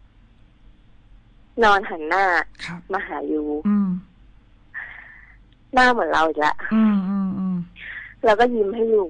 นอนหันหน้ามาหายูหน้าเหมือนเราอีกแล้วแล้วก็ยิ้มให้ยู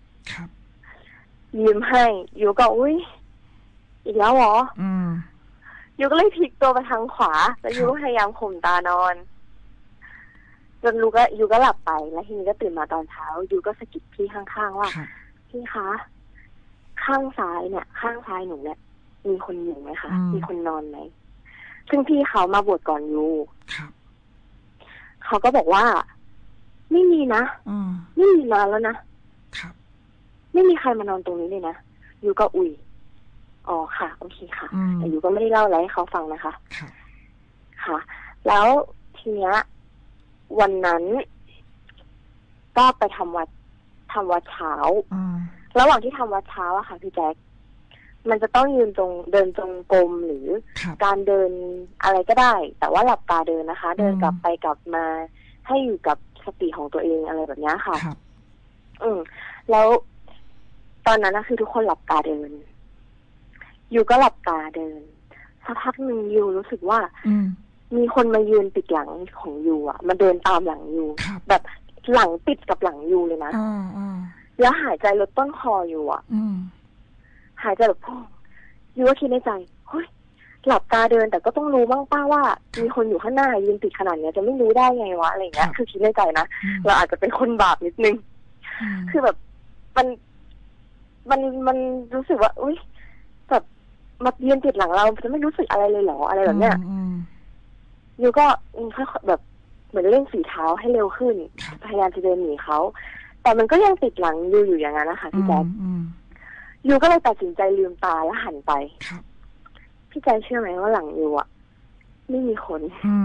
ยิ้มให้ยูก็อุ้ยอีกแล้วเหรอยูก็เลยพลิกตัวไปทางขวาแล้วยูก็พยายามข่มตานอนจนยูก็ยูก็หลับไปแล้วทีนี้ก็ตื่นมาตอนเช้ายูก็สะกิดพี่ข้างๆว่าพี่คะข้างซ้ายเนี่ยข้างซ้ายหนูเนี่ยมีคนอยู่ไหมคะมีคนนอนไหมซึ่งพี่เขามาบวชก่อนยูเขาก็บอกว่าไม่มีนะไม่มีนานแล้วนะไม่มีใครมานอนตรงนี้เลยนะยูก็อุ่ยอ๋อค่ะโอเคค่ะแต่ยูก็ไม่ได้เล่าอะไรให้เขาฟังนะคะค่ะแล้วทีเนี้ยวันนั้นก็ไปทำวัดทำวัดเช้าระหว่างที่ทำวัดเช้าอะค่ะพี่แจ๊คมันจะต้องยืนตรงเดินตรงกลมหรือการเดินอะไรก็ได้แต่ว่าหลับตาเดินนะคะ เดินกลับไปกลับมาให้อยู่กับสติของตัวเองอะไรแบบนี้ค่ะอืมแล้วตอนนั้นนะคือทุกคนหลับตาเดินยูก็หลับตาเดินสักพักหนึ่งยูรู้สึกว่ามีคนมายืนติดหลังของยูอ่ะมาเดินตามหลังยูแบบหลังติดกับหลังยูเลยนะแล้วหายใจลดต้นคออยู่อ่ะหายใจแบบพ่อยูก็คิดในใจเฮ้ยหลับตาเดินแต่ก็ต้องรู้บ้างป้าว่ามีคนอยู่ข้างหน้ายืนติดขนาดนี้จะไม่รู้ได้ไงวะอะไรเงี้ยคือคิดในใจนะเราอาจจะเป็นคนบาปนิดนึงคือแบบมันมันมันรู้สึกว่าอุ้ยแบบมายืนติดหลังเราจะไม่รู้สึกอะไรเลยเหรออะไรแบบเนี้ยยูก็ค่อยแบบเหมือนเร่งฝีเท้าให้เร็วขึ้นพยายามจะเดินหนีเขาแต่มันก็ยังติดหลังยูอยู่อย่างนั้นนะคะพี่แจ๊คยูก็เลยตัดสินใจลืมตาแล้วหันไปพี่แจ๊คเชื่อไหมว่าหลังยูอ่ะไม่มีคน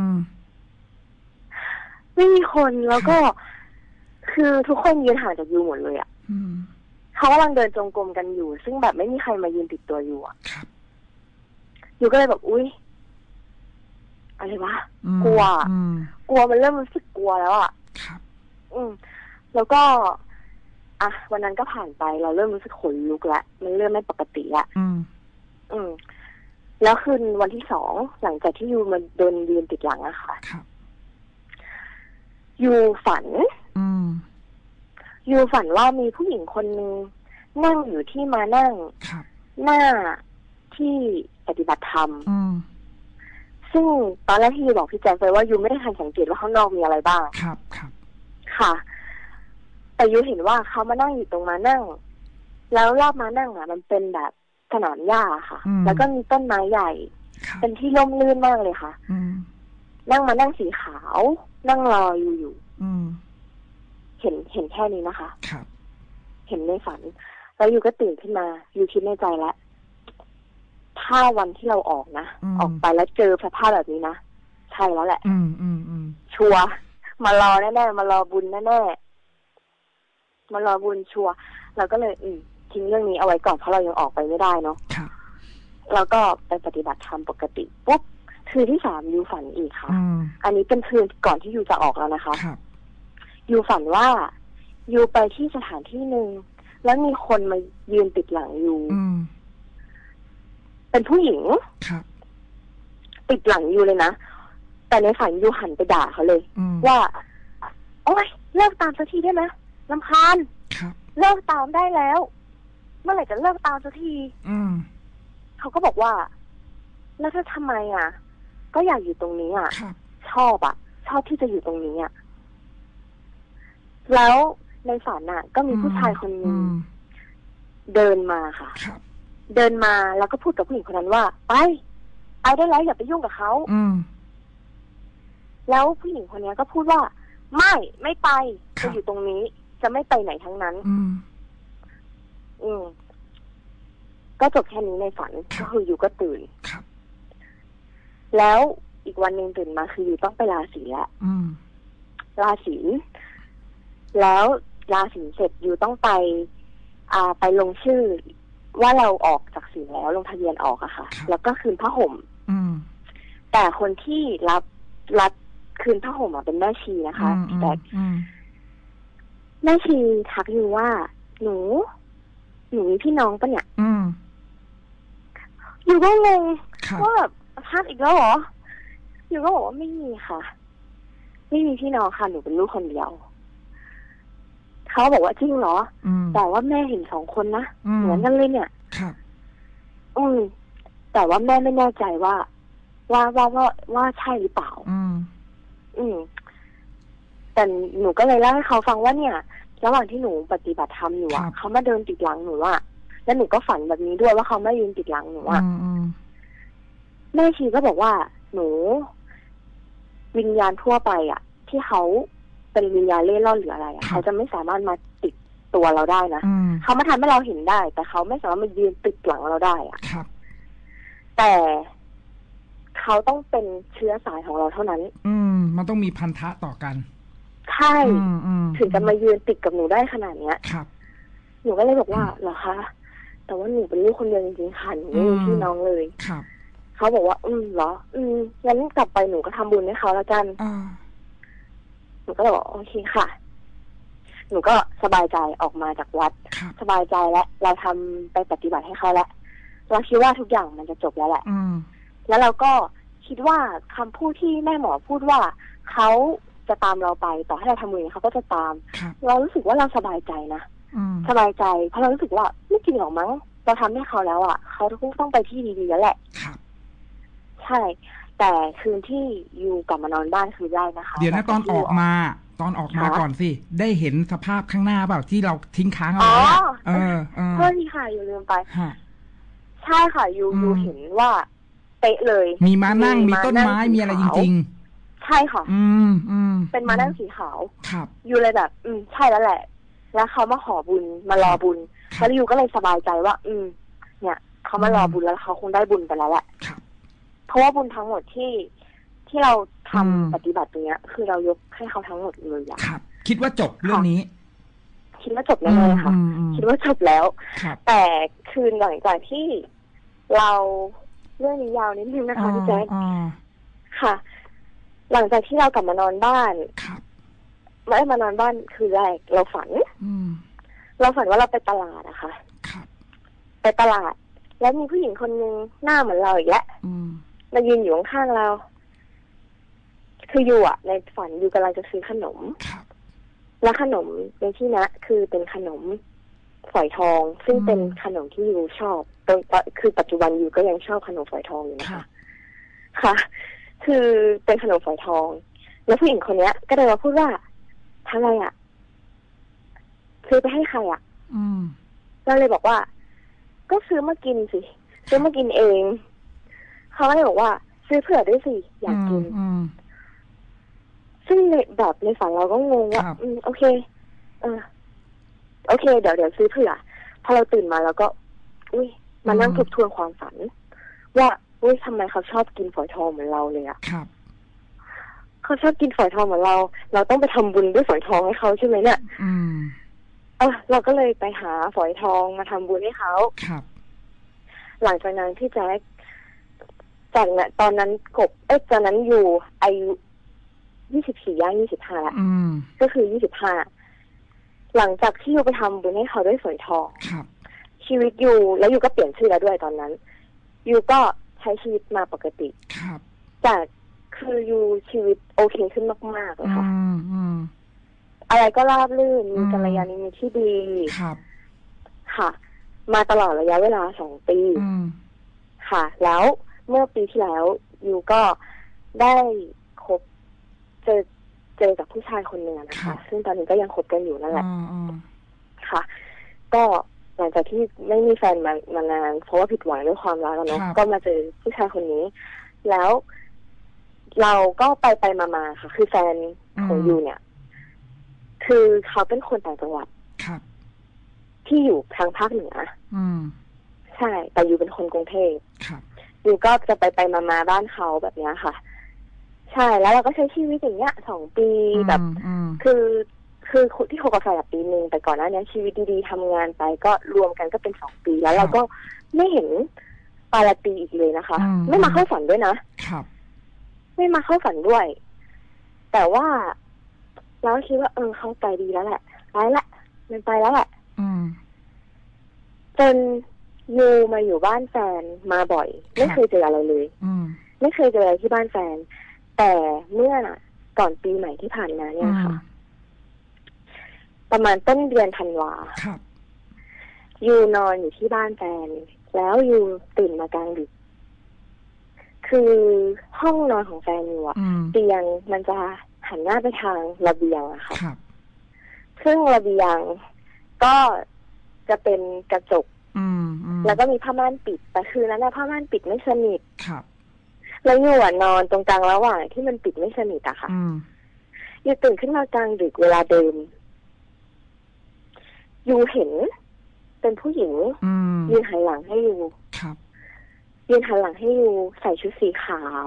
ไม่มีคนแล้วก็คือทุกคนยืนห่างจากยูหมดเลยอ่ะเขากำลังเดินจงกรมกันอยู่ซึ่งแบบไม่มีใครมายืนติดตัวยูอ่ะยูก็เลยแบบอุ้ยอะไรวะกลัวกลัวมันเริ่มรู้สึกกลัวแล้วอ่ะอืมแล้วก็อ่ะวันนั้นก็ผ่านไปเราเริ่มรู้สึกขนลุกละมันเริ่มไม่ปกติละอืมอืมแล้วคืนวันที่สองหลังจากที่ยูมาโดนยืนติดหลังอะค่ะยูฝันอืมยูฝันว่ามีผู้หญิงคนนึงนั่งอยู่ที่มานั่งหน้าที่ปฏิบัติธรรมซึ่งตอนแรกที่ยูบอกพี่แจ๊คไปว่ายูไม่ได้ทันสังเกตว่าข้างนอกมีอะไรบ้างครับครับค่ะแต่ยูเห็นว่าเขามานั่งอยู่ตรงมานั่งแล้วรอบมานั่งอ่ะมันเป็นแบบสนามหญ้าค่ะแล้วก็มีต้นไม้ใหญ่เป็นที่ร่มรื่นมากเลยค่ะนั่งมานั่งสีขาวนั่งรออยู่อยู่เห็นเห็นแค่นี้นะคะครับเห็นในฝันแล้วยูก็ตื่นขึ้นมายูคิดในใจแล้วถ้าวันที่เราออกนะออกไปแล้วเจอสภาพแบบนี้นะใช่แล้วแหละอืมอืมอืมชัวร์มารอแน่ๆมารอบุญแน่ๆมารอบุญชัวร์เราก็เลยอืมทิ้งเรื่องนี้เอาไว้ก่อนเพราะเรายังออกไปไม่ได้เนาะแล้วก็ไปปฏิบัติธรรมปกติปุ๊บคืนที่สามยูฝันอีกค่ะอันนี้เป็นคืนก่อนที่ยูจะออกแล้วนะคะยูฝันว่ายูไปที่สถานที่หนึ่งแล้วมีคนมายืนติดหลังยูเป็นผู้หญิงติดหลังยูเลยนะแต่ในฝันยูหันไปด่าเขาเลยว่าโอ๊ยเลิกตามสักทีได้ไหมรำคาญเลิกตามได้แล้วเมื่อไหร่จะเลิกตามสักทีเขาก็บอกว่าแล้วถ้าทำไมอ่ะก็อยากอยู่ตรงนี้อ่ะชอบอ่ะชอบที่จะอยู่ตรงนี้อ่ะแล้วในฝันน่ะก็มีผู้ชายคนนึงเดินมาค่ะเดินมาแล้วก็พูดกับผู้หญิงคนนั้นว่าไปไปได้แล้วอย่าไปยุ่งกับเขาแล้วผู้หญิงคนนี้ก็พูดว่าไม่ไม่ไปจะอยู่ตรงนี้จะไม่ไปไหนทั้งนั้นอืมก็จบแค่นี้ในฝันก็คืออยู่ก็ตื่นแล้วอีกวันหนึ่งตื่นมาคืออยู่ต้องไปลาศีแล้วลาศีแล้วลาศีเสร็จอยู่ต้องไปอ่าไปลงชื่อว่าเราออกจากศีลแล้วลงทะเบียนออกอะค่ะแล้วก็คืนผ้าห่มแต่คนที่รับรับคืนผ้าห่มอะเป็นแม่ชีนะคะแต่แม่ชีทักอยู่ว่าหนูหนูมีพี่น้องปะเนี่ยอยู่ก็งงว่าแบบพลาดอีกแล้วเหรออยู่ก็บอกว่าไม่มีค่ะไม่มีพี่น้องค่ะหนูเป็นลูกคนเดียวเขาบอกว่าจริงเหรอแต่ว่าแม่เห็นสองคนนะเหมือนกันเลยเนี่ยอืมแต่ว่าแม่ไม่แน่ใจว่าว่าว่าว่าว่าใช่หรือเปล่าอืมอืมแต่หนูก็เลยเล่าให้เขาฟังว่าเนี่ยระหว่างที่หนูปฏิบัติธรรมอยู่อ่ะเขามาเดินติดหลังหนูอ่ะแล้วหนูก็ฝันแบบนี้ด้วยว่าเขาไม่ยืนติดหลังหนูอ่ะแม่ชีก็บอกว่าหนูวิญญาณทั่วไปอ่ะที่เขาเป็นวิญญาณเล่ร่อนหรืออะไรอ่ะเขาจะไม่สามารถมาติดตัวเราได้นะเขามาทำให้เราเห็นได้แต่เขาไม่สามารถมายืนติดหลังเราได้อ่ะแต่เขาต้องเป็นเชื้อสายของเราเท่านั้นอืมมันต้องมีพันธะต่อกันใช่ถึงจะมายืนติดกับหนูได้ขนาดเนี้ยครับหนูก็เลยบอกว่าเหรอคะแต่ว่าหนูเป็นลูกคนเดียวจริงๆค่ะหนูไม่มีพี่น้องเลยครับเขาบอกว่าอืมเหรออืมงั้นกลับไปหนูก็ทำบุญให้เขาแล้วกันหนูก็เลยบอกโอเคค่ะหนูก็สบายใจออกมาจากวัดสบายใจแล้วเราทำไปปฏิบัติให้เขาแล้วเราคิดว่าทุกอย่างมันจะจบแล้วแหละแล้วเราก็คิดว่าคำพูดที่แม่หมอพูดว่าเขาจะตามเราไปต่อให้เราทำบุญเขาก็จะตามเรารู้สึกว่าเราสบายใจนะสบายใจเพราะเรารู้สึกว่าไม่จริงหรอกมั้งเราทำให้เขาแล้วอ่ะเขาทุกต้องไปที่ดีๆแล้วแหละใช่แต่คืนที่อยู่กลับมานอนบ้านคือได้นะคะเดี๋ยวนะตอนออกมาตอนออกมาก่อนสิได้เห็นสภาพข้างหน้าเปล่าที่เราทิ้งค้างเอาไว้เออเออเพื่อนที่ค่ะอยู่ลืมไปใช่ค่ะอยู่อยู่เห็นว่าเป๊ะเลยมีม้านั่งมีต้นไม้มีอะไรจริงๆใช่ค่ะอืมอืมเป็นม้านั่งสีขาวครับอยู่เลยแบบอืมใช่แล้วแหละแล้วเขามาขอบุญมารอบุญแล้วอยู่ก็เลยสบายใจว่า อืมเนี่ยเขามารอบุญแล้วเขาคงได้บุญไปแล้วแหละเพราะว่าบุญทั้งหมดที่ที่เราทำปฏิบัติตรงเนี้ยคือเรายกให้เขาทั้งหมดเลยอะครับคิดว่าจบเรื่องนี้คิดว่าจบแล้วเลยค่ะคิดว่าจบแล้วแต่คืนหลังจากที่เราเรื่องนี้ยาวนิดนึงนะคะพี่แจ๊คค่ะ หลังจากที่เรากลับมานอนบ้านไม่ได้มานอนบ้านคือแรกเราฝันเราฝันว่าเราไปตลาดนะคะไปตลาดแล้วมีผู้หญิงคนนึงหน้าเหมือนเราอีกแล้วมายืนอยู่ข้างๆเราคืออยู่อ่ะในฝันอยู่กำลังจะซื้อขนมแล้วขนมในที่นี้คือเป็นขนมฝอยทองซึ่งเป็นขนมที่ยูชอบตอนคือปัจจุบันยูก็ยังชอบขนมฝอยทองอยู่นะคะค่ะคือเป็นขนมฝอยทองแล้วผู้หญิงคนเนี้ยก็เลยมาพูดว่าทำอะไรอ่ะซื้อไปให้ใครอ่ะอืมเราเลยบอกว่าก็ซื้อมากินสิซื้อมากินเองเขาก็เลยบอกว่าซื้อเผื่อด้วยสิอยากกินซึ่งในแบบในฝันเราก็งงว่าอืมโอเคเออโอเคเดี๋ยวเดี๋ยวซื้อเผื่อพอเราตื่นมาแล้วก็อุ้ยมานั่งทบทวนความฝันว่าอุ้ยทำไมเขาชอบกินฝอยทองเหมือนเราเลยอ่ะครับเขาชอบกินฝอยทองเหมือนเราเราต้องไปทำบุญด้วยฝอยทองให้เขาใช่ไหมเนี่ยอืมเออเราก็เลยไปหาฝอยทองมาทำบุญให้เขาครับหลังจากนั้นที่แจ๊คจากนั้นตอนนั้นกบเอ๊ะตอนนั้นอยู่อายุยี่สิบสี่ย่างยี่สิบห้าก็คือยี่สิบห้าหลังจากที่อยู่ไปทำบุญให้เขาด้วยฝอยทองชีวิตอยู่แล้วอยู่ก็เปลี่ยนชื่อแล้วด้วยตอนนั้นอยู่ก็ใช้ชีวิตมาปกติแต่คืออยู่ชีวิตโอเคขึ้นมากๆเลยค่ะอะไรก็ราบรื่นมีกัลยาณมิตรที่ดีค่ะมาตลอดระยะเวลาสองปีค่ะแล้วเมื่อปีที่แล้วยูก็ได้คบเจอเจอกับผู้ชายคนหนึ่งนะคะซึ่งตอนนี้ก็ยังคบกันอยู่นั่นแหละค่ะก็หลังจากที่ไม่มีแฟนมามานานเพราะว่าผิดหวังด้วยความรักแล้วเนาะก็มาเจอผู้ชายคนนี้แล้วเราก็ไปไปมาๆค่ะคือแฟนของยูเนี่ยคือเขาเป็นคนต่างจังหวัดที่อยู่ทางภาคเหนือใช่แต่ยูเป็นคนกรุงเทพยูก็จะไปไปมาๆบ้านเขาแบบนี้ค่ะใช่แล้วเราก็ใช้ชีวิตอย่างเงี้ยสองปีแบบคือคือที่คบกับแฟนปีนึงแต่ก่อนหน้านี้ชีวิตดีๆทำงานไปก็รวมกันก็เป็นสองปีแล้วเราก็ไม่เห็นปาราตีอีกเลยนะคะไม่มาเข้าฝันด้วยนะไม่มาเข้าฝันด้วยแต่ว่าเราคิดว่าเออเขาไปดีแล้วแหละไปละมันไปแล้วแหละจนยูมาอยู่บ้านแฟนมาบ่อยไม่เคยเจออะไรเลยไม่เคยเจออะไรที่บ้านแฟนแต่เมื่อก่อนปีใหม่ที่ผ่านมาเนี่ยค่ะประมาณต้นเดือนธันวายูนอนอยู่ที่บ้านแฟนแล้วยูตื่นมากลางดึกคือห้องนอนของแฟนยูอะเตียงมันจะหันหน้าไปทางระเบียงอะค่ะซึ่งระเบียงก็จะเป็นกระจกแล้วก็มีผ้าม่านปิดแต่คืนนั้นน่ะผ้าม่านปิดไม่สนิทแล้วยูอะนอนตรงกลางระหว่างที่มันปิดไม่สนิทอะค่ะยูตื่นขึ้นมากลางดึกเวลาเดิมยูเห็นเป็นผู้หญิงยืนหันหลังให้ยูยืนหันหลังให้ยูใส่ชุดสีขาว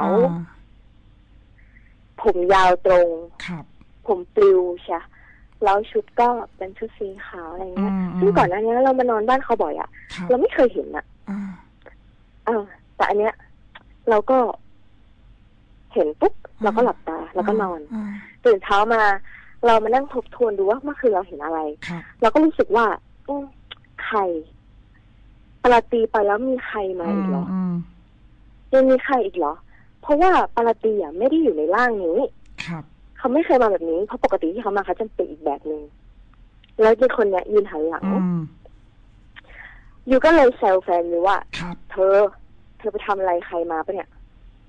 ผมยาวตรงผมปลิวใช่แล้วชุดก็เป็นชุดสีขาวอะไรเงี้ยซึ่งก่อนหน้านี้เรามานอนบ้านเขาบ่อยอะเราไม่เคยเห็นอะอ่าแต่อันเนี้ยเราก็เห็นปุ๊บเราก็หลับตาแล้วก็นอนตื่นเช้ามาเรามานั่งทบทวนดูว่าเมื่อคืนเราเห็นอะไรเราก็รู้สึกว่าใครปาราตีไปแล้วมีใครมาอีกเหรอยังมีใครอีกเหรอเพราะว่าปาราตีอ่ะไม่ได้อยู่ในร่างนี้เขาไม่เคยมาแบบนี้เพราะปกติที่เขามาเขาจะเป็นอีกแบบนึงแล้วเด็กคนเนี้ยยืนหันหลังยูก็เลยแซวแฟนยูว่าเธอเธอไปทำอะไรใครมาปะเนี่ย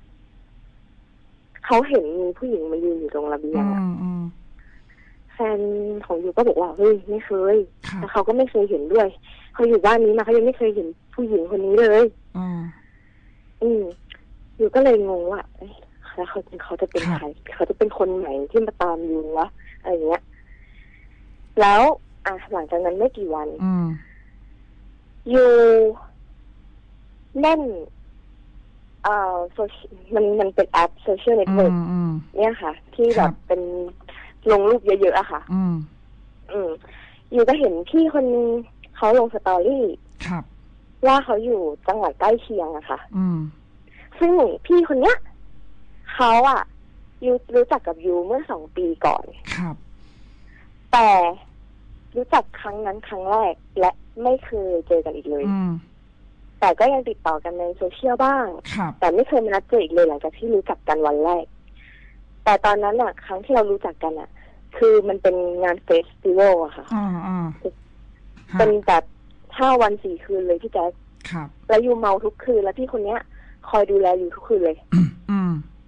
เขาเห็นมีผู้หญิงมายืนอยู่ตรงระเบียงอ่ะแฟนของยูก็บอกว่าเฮ้ยไม่เคยแต่เขาก็ไม่เคยเห็นด้วยเขาอยู่บ้านนี้มาเขายังไม่เคยเห็นผู้หญิงคนนี้เลยอืมยูก็เลยงงว่าแล้วเขาเขาจะเป็นใครเขาจะเป็นคนไหนที่มาตามยูวะอะไรเงี้ยแล้วอ่ะหลังจากนั้นไม่กี่วันยูเล่นเอ่อโซเชียลมันมันเป็นแอปโซเชียลเน็ตเวิร์กเนี่ยค่ะที่แบบเป็นลงรูปเยอะๆอะค่ะอืมอืมยูก็เห็นพี่คนนึงเขาลงสตอรี่ว่าเขาอยู่จังหวัดใกล้เคียงอะค่ะอืมซึ่งพี่คนเนี้ยเขาอะยูรู้จักกับยูเมื่อสองปีก่อนครับแต่รู้จักครั้งนั้นครั้งแรกและไม่เคยเจอกันอีกเลยแต่ก็ยังติดต่อกันในโซเชียลบ้างแต่ไม่เคยมานัดเจออีกเลยหลังจากที่รู้จักกันวันแรกแต่ตอนนั้นอะครั้งที่เรารู้จักกันอะคือมันเป็นงานเฟสติวัลอะค่ะเป็นแบบห้าวันสี่คืนเลยพี่แจ๊คแล้วยูเมาทุกคืนแล้วพี่คนเนี้ยคอยดูแลอยู่ทุกคืนเลย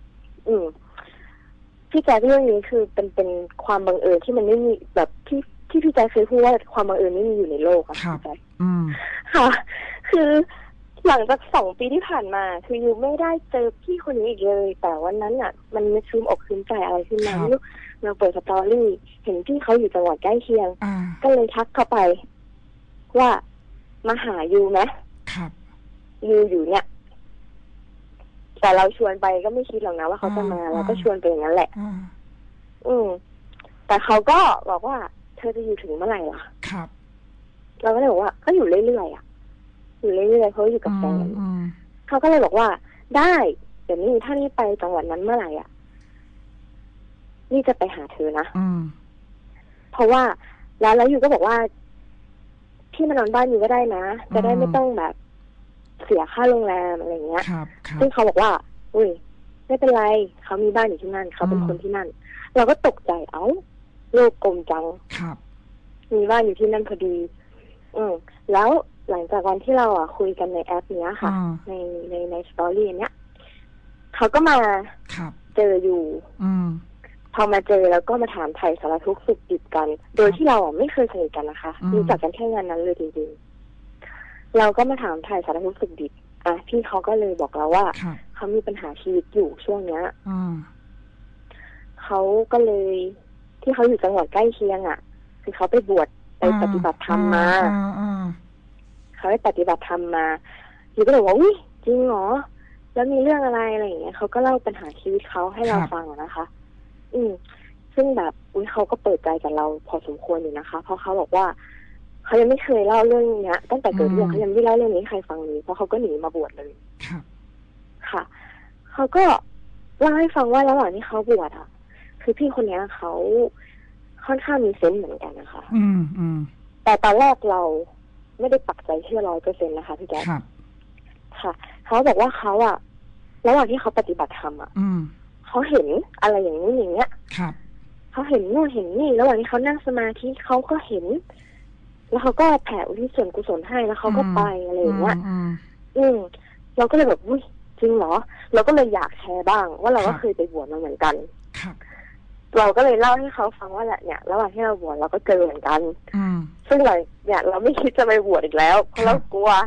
อืมพี่แจ๊คเรื่องนี้คือเป็นเป็นความบังเอิญที่มันไม่มีแบบที่ที่พี่แจ๊คเคยพูดว่าความบังเอิญไม่มีอยู่ในโลกอะพี่แจ๊คค่ะคือหลังจากสองปีที่ผ่านมาคือยูไม่ได้เจอพี่คนนี้อีกเลยแต่วันนั้นอ่ะมันไม่ซึมอกซึมใจอะไรขึ้นมาเราเปิดสตอรี่เห็นพี่เขาอยู่จังหวัดใกล้เคียงก็เลยทักเข้าไปว่ามาหายูไหมยูอยู่เนี่ยแต่เราชวนไปก็ไม่คิดหรอกนะว่าเขาจะมาเราก็ชวนไปอย่างนั้นแหละอืมแต่เขาก็บอกว่าเธอจะอยู่ถึงเมื่อไหร่ล่ะครับเราก็เลยบอกว่าก็อยู่เรื่อยๆอ่ะอยู่เรื่อยๆเพราะอยู่กับแฟนเขาก็เลยบอกว่าได้เดี๋ยวนี้ถ้านี่ไปจังหวัดนั้นเมื่อไหร่อ่ะนี่จะไปหาเธอนะเพราะว่าแล้วแล้วอยู่ก็บอกว่าพี่มานอนบ้านอยู่ก็ได้นะจะได้ไม่ต้องแบบเสียค่าโรงแรมอะไรเงี้ยซึ่งเขาบอกว่าอุ้ยไม่เป็นไรเขามีบ้านอยู่ที่นั่นเขาเป็นคนที่นั่นเราก็ตกใจเอ้าโลกกลมจังมีบ้านอยู่ที่นั่นพอดีอืมแล้วหลังจากวันที่เราอ่ะคุยกันในแอปเนี้ยค่ะในในในสตอรี่เนี้ยเขาก็มาเจออยู่พอมาเจอแล้วก็มาถามไถ่สารทุกข์สุขดิบกันโดยที่เราอ่ะไม่เคยสนิทกันนะคะรู้จักกันแค่งานนั้นเลยจริงๆเราก็มาถามไถ่สารทุกข์สุขดิบอ่ะพี่เขาก็เลยบอกเราว่าเขามีปัญหาชีวิตอยู่ช่วงเนี้ยเขาก็เลยที่เขาอยู่จังหวัดใกล้เคียงอ่ะคือเขาไปบวชไปปฏิบัติธรรมมาเขาไปปฏิบัติธรรมมาอยู่ก็เลยว่าอุ้ยจริงเหรอแล้วมีเรื่องอะไรอะไรอย่างเงี้ยเขาก็เล่าปัญหาชีวิตเขาให้เราฟังนะคะ อืมซึ่งแบบอุ้ยเขาก็เปิดใจกับเราพอสมควรอยู่นะคะเพราะเขาบอกว่าเขายังไม่เคยเล่าเรื่องเนี้ยตั้งแต่เกิดเรื่องเขายังไม่เล่าเรื่องนี้ใครฟังเลยเพราะเขาก็หนีมาบวชเลยค่ะเขาก็เล่าให้ฟังว่าระหว่างที่เขาบวชอ่ะคือพี่คนนี้เขาค่อนข้างมีเซนส์เหมือนกันนะคะอืมอืมแต่ตอนแรกเราไม่ได้ปักใจเชื่อร้อยเปอร์เซ็นต์นะคะพี่แจ๊คค่ะเขาบอกว่าเขาอ่ะระหว่างที่เขาปฏิบัติธรรมอ่ะเขาเห็นอะไรอย่างนี้อย่างเงี้ยเขาเห็นนู่นเห็นนี่ระหว่างที่เขานั่งสมาธิเขาก็เห็นแล้วเขาก็แผ่อุทิศส่วนกุศลให้แล้วเขาก็ไปอะไรอย่างเงี้ยอืมเราก็เลยแบบอุ้ยจริงเหรอเราก็เลยอยากแชร์บ้างว่าเราก็เคยไปบวชมาเหมือนกันเราก็เลยเล่าให้เขาฟังว่าแหละเนี่ยระหว่างที่เราบวชเราก็เจอเหมือนกันซึ่งเราเนี่ยเราไม่คิดจะไปบวชอีกแล้วเพราะเรากลัว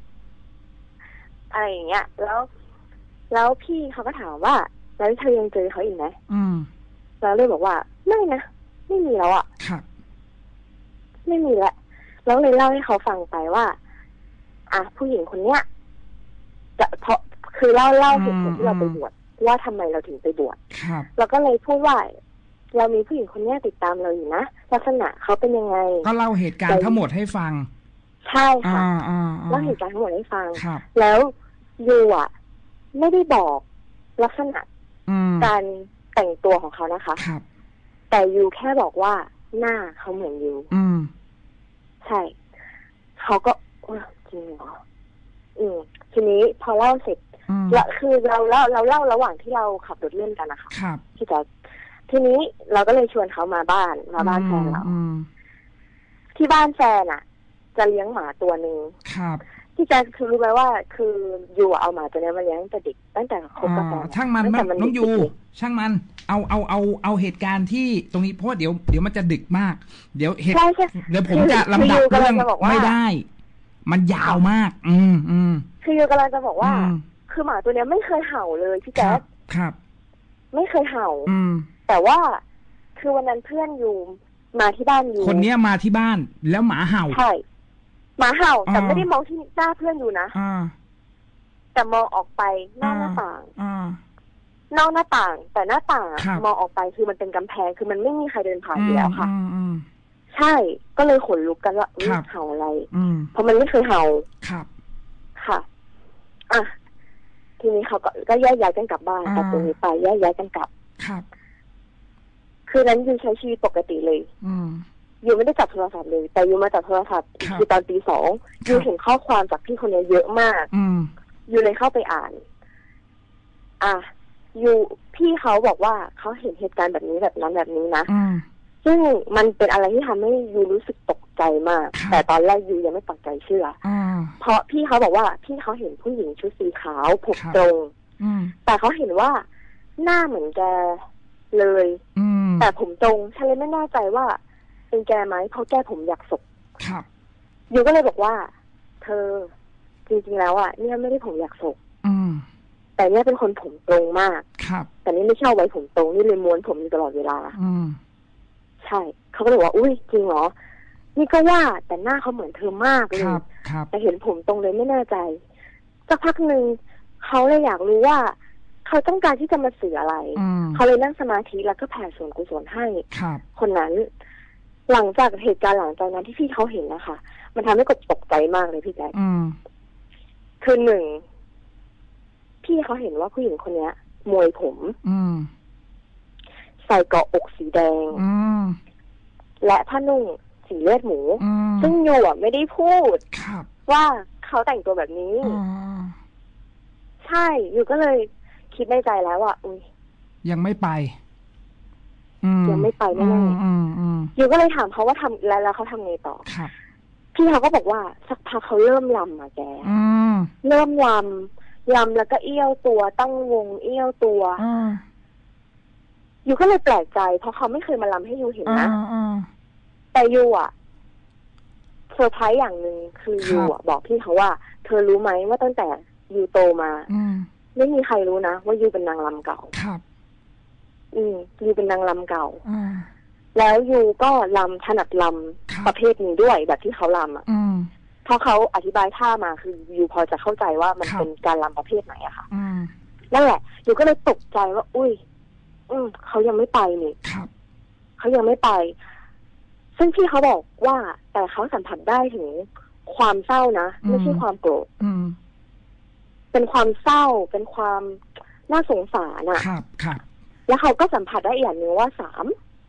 อะไรอย่างเงี้ยแล้วแล้วพี่เขาก็ถามว่าแล้วเธอยังเจอเขาอีกไหมเราเลยบอกว่าไม่นะไม่มีแล้วอ่ะไม่มีแล้วเราเลยเล่าให้เขาฟังไปว่าอ่ะผู้หญิงคนเนี้ยจะเพราะคือเล่าเล่าเหตุผลที่เราไปบวชว่าทำไมเราถึงไปบวชเราก็เลยพูดว่าเรามีผู้หญิงคนนี้ติดตามเราอยู่นะลักษณะเขาเป็นยังไงก็เล่าเหตุการณ์ทั้งหมดให้ฟังใช่ค่ะเล่าเหตุการณ์ทั้งหมดให้ฟังแล้วยูอ่ะไม่ได้บอกลักษณะการแต่งตัวของเขานะคะแต่ยูแค่บอกว่าหน้าเขาเหมือนยูใช่เขาก็จริงเหรออืมทีนี้พอเล่าเสร็จแล้วคือเราเล่าเราเล่าระหว่างที่เราขับรถเล่นกันนะคะที่จะทีนี้เราก็เลยชวนเขามาบ้านมาบ้านแฟนเราที่บ้านแฟนอ่ะจะเลี้ยงหมาตัวหนึ่งที่แจ๊คคือรู้ไหมว่าคือยูเอาหมาตัวนี้มาเลี้ยงตั้งแต่เด็กตั้งแต่คบกับแฟนช่างมันน้องยูช่างมันเอาเอาเอาเอาเหตุการณ์ที่ตรงนี้เพราะเดี๋ยวเดี๋ยวมันจะดึกมากเดี๋ยวเหตุเดี๋ยวผมจะลำดับเรื่องไม่ได้มันยาวมากอืมอืมคือยูกำลังจะบอกว่าคือหมาตัวนี้ไม่เคยเห่าเลยพี่แจ๊คครับไม่เคยเห่าอืมแต่ว่าคือวันนั้นเพื่อนยูมาที่บ้านยูคนนี้มาที่บ้านแล้วหมาเห่าใช่หมาเห่าแต่ไม่ได้มองที่หน้าเพื่อนอยู่นะแต่มองออกไปนอกหน้าต่างนอกหน้าต่างแต่หน้าต่างมองออกไปคือมันเป็นกำแพงคือมันไม่มีใครเดินผ่านอยู่แล้วค่ะใช่ก็เลยขนลุกกันว่าเห่าอะไรเพราะมันไม่เคยเห่าค่ะอ่ะทีนี้เขาก็ก็แยกย้ายกันกลับบ้านจากตรงนี้ไปแยกย้ายกันกลับคือนั้นยูใช้ชีวิตปกติเลยยูไม่ได้จับโทรศัพท์เลยแต่ยูมาจับโทรศัพท์คือตอนตีสองยูเห็นข้อความจากพี่คนนี้เยอะมากยูเลยเข้าไปอ่านอ่ะยูพี่เขาบอกว่าเขาเห็นเหตุการณ์แบบนี้แบบนั้นแบบนี้นะซึ่งมันเป็นอะไรที่ทำให้ยูรู้สึกตกใจมากแต่ตอนแรกยูยังไม่ปักใจเชื่อเพราะพี่เขาบอกว่าพี่เขาเห็นผู้หญิงชุดสีขาวผมตรงแต่เขาเห็นว่าหน้าเหมือนแกเลยอืมแต่ผมตรงฉันเลยไม่แน่ใจว่าเป็นแกไหมเพราะแกผมอยากศกครับยูก็เลยบอกว่าเธอจริงๆแล้วอ่ะเนี่ยไม่ได้ผมอยากศกอืมแต่เนี่ยเป็นคนผมตรงมากครับแต่นี่ไม่ชอบไว้ผมตรงนี่เลยม้วนผมอยู่ตลอดเวลาอืมใช่เขาก็เลยว่าอุ้ยจริงเหรอนี่ก็ว่าแต่หน้าเขาเหมือนเธอมากเลยแต่เห็นผมตรงเลยไม่แน่ใจสักพักหนึ่งเขาเลยอยากรู้ว่าเขาต้องการที่จะมาสื่ออะไรเขาเลยนั่งสมาธิแล้วก็แผ่ส่วนกุศลให้คนนั้นหลังจากเหตุการณ์หลังจากนั้นที่พี่เขาเห็นนะคะมันทำให้กดตกใจมากเลยพี่แจ๊คคือหนึ่งพี่เขาเห็นว่าผู้หญิงคนนี้มวยผมใส่เกาะอกสีแดงและผ้านุ่งสีเลือดหมูซึ่งยูอ่ะไม่ได้พูดว่าเขาแต่งตัวแบบนี้ใช่ยูก็เลยคิดในใจแล้วว่าอุ้ยยังไม่ไปยังไม่ไปแน่ๆยูก็เลยถามเขาว่าทำแล้วแล้วเขาทำไงต่อพี่เขาก็บอกว่าสักพักเขาเริ่มลำมาแกเริ่มลำลำแล้วก็เอี้ยวตัวตั้งวงเอี้ยวตัวยูก็เลยแปลกใจเพราะเขาไม่เคยมาลำให้ยูเห็นนะแต่ยูอ่ะเซอร์ไพรส์อย่างหนึ่งคือยูอ่ะบอกพี่เขาว่าเธอรู้ไหมว่าตั้งแต่ยูโตมาไม่มีใครรู้นะว่ายูเป็นนางรำเก่าครับอืมยูเป็นนางรำเก่าแล้วยูก็รำถนัดรำประเภทนี้ด้วยแบบที่เขารำอ่ะเพราะเขาอธิบายท่ามาคือยูพอจะเข้าใจว่ามันเป็นการรำประเภทไหนอะค่ะนั่นแหละยูก็เลยตกใจว่าอุ้ยอืมเขายังไม่ไปนี่เขายังไม่ไปซึ่งพี่เขาบอกว่าแต่เขาสัมผัสได้ถึงความเศร้านะไม่ใช่ความโกรธเป็นความเศร้าเป็นความน่าสงสารน่ะครับครับแล้วเขาก็สัมผัสได้อย่างหนึ่งว่าสาม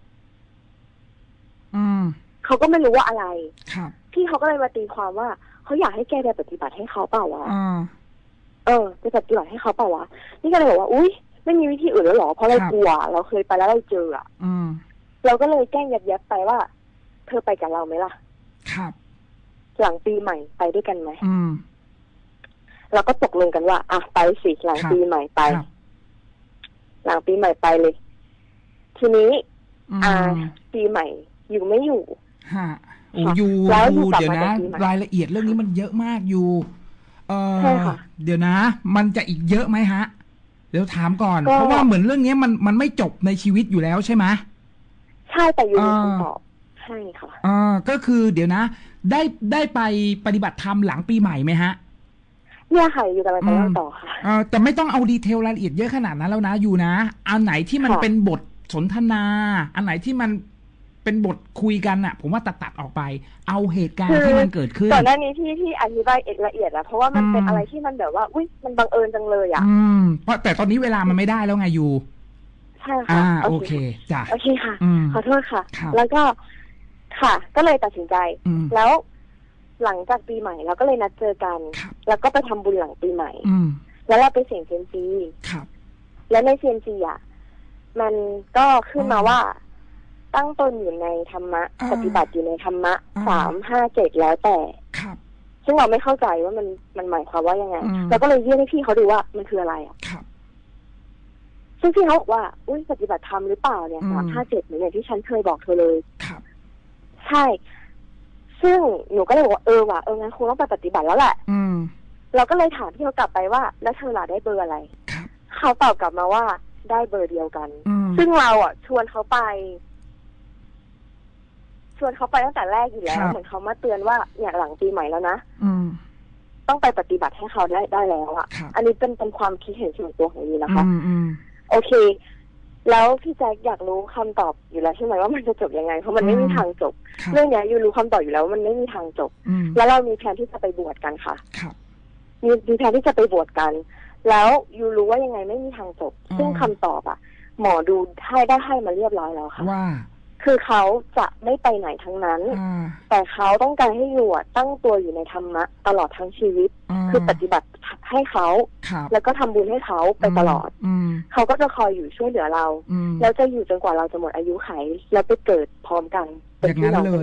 เขาก็ไม่รู้ว่าอะไรครับพี่เขาก็เลยมาตีความว่าเขาอยากให้แกไปปฏิบัติให้เขาเปล่าวะเออไปปฏิบัติให้เขาเปล่าวะนี่ก็เลยบอกว่าอุ้ยไม่มีวิธีอื่นแล้วหรอเพราะเรากลัวเราเคยไปแล้วเราเจออ่ะเราก็เลยแกล้งยับๆไปว่าเธอไปกับเราไหมล่ะครับหลังปีใหม่ไปด้วยกันไหมเราก็ตกลงกันว่าอ่ะไปสิหลังปีใหม่ไปหลังปีใหม่ไปเลยทีนี้อ่าปีใหม่อยู่ไม่อยู่ฮะโอ้ยูยูเดี๋ยวนะรายละเอียดเรื่องนี้มันเยอะมากอยู่เออเดี๋ยวนะมันจะอีกเยอะไหมฮะเดี๋ยวถามก่อนเพราะว่าเหมือนเรื่องนี้มันมันไม่จบในชีวิตอยู่แล้วใช่ไหมใช่แต่ยูมีคำตอบใช่ค่ะอ่าก็คือเดี๋ยวนะได้ได้ไปปฏิบัติธรรมหลังปีใหม่ไหมฮะเนี่ยค่ะอยู่กำลังจะเล่าต่อค่ะอ่าแต่ไม่ต้องเอาดีเทลรายละเอียดเยอะขนาดนั้นแล้วนะอยู่นะอันไหนที่มันเป็นบทสนทนาอันไหนที่มันเป็นบทคุยกันอ่ะผมว่าตัดตัดออกไปเอาเหตุการณ์ที่มันเกิดขึ้นก่อนหน้านี้ที่ที่อธิบายละเอียดอะเพราะว่ามันเป็นอะไรที่มันแบบว่าอุ้ยมันบังเอิญจังเลยอะอืมเพราะแต่ตอนนี้เวลามันไม่ได้แล้วไงอยู่ใช่ค่ะอ่าโอเคจ้ะโอเคค่ะขอโทษค่ะแล้วก็ค่ะก็เลยตัดสินใจแล้วหลังจากปีใหม่เราก็เลยนัดเจอกันแล้วก็ไปทำบุญหลังปีใหม่แล้วเราไปเสี่ยงเซียมซีแล้วในเซียมซีอ่ะมันก็ขึ้นมาว่าตั้งตนอยู่ในธรรมะปฏิบัติอยู่ในธรรมะสามห้าเจ็ดแล้วแต่ซึ่งเราไม่เข้าใจว่ามันมันหมายความว่ายังไงเราก็เลยยื่นให้พี่เขาดูว่ามันคืออะไรอ่ะซึ่งพี่เขาบอกว่าอุ้ยปฏิบัติธรรมหรือเปล่าเนี่ยสามห้าเจ็ดเหมือนอย่างที่ฉันเคยบอกเธอเลยใช่ซึ่งหนูก็เลยบอกว่าเออว่ะเอองั้นคงต้องไปปฏิบัติแล้วแหละเราก็เลยถามพี่เขากลับไปว่าแล้วเธอล่ะได้เบอร์อะไรเขาตอบกลับมาว่าได้เบอร์เดียวกันซึ่งเราอ่ะชวนเขาไปชวนเขาไปตั้งแต่แรกอยู่แล้วเหมือนเขามาเตือนว่าเนี่ยหลังปีใหม่แล้วนะต้องไปปฏิบัติให้เขาได้ได้แล้วอ่ะอันนี้เป็นเป็นความคิดเห็นส่วนตัวของยูนะคะโอเคแล้วพี่แจ็คอยากรู้คำตอบอยู่แล้วใช่ไหมว่ามันจะจบยังไงเพราะมันไม่มีทางจบเรื่องนี้ยูรู้คำตอบอยู่แล้วว่ามันไม่มีทางจบแล้วเรามีแผนที่จะไปบวชกันค่ะมีมีแผนที่จะไปบวชกันแล้วยูรู้ว่ายังไงไม่มีทางจบซึ่งคำตอบอ่ะหมอดูให้ได้ให้มาเรียบร้อยแล้วค่ะว่าคือเขาจะไม่ไปไหนทั้งนั้นแต่เขาต้องการให้ยูตั้งตัวอยู่ในธรรมะตลอดทั้งชีวิตคือปฏิบัติให้เขาแล้วก็ทำบุญให้เขาไปตลอดเขาก็จะคอยอยู่ช่วยเหลือเราแล้วจะอยู่จนกว่าเราจะหมดอายุไขแล้วไปเกิดพร้อมกันอย่างนั้นเลย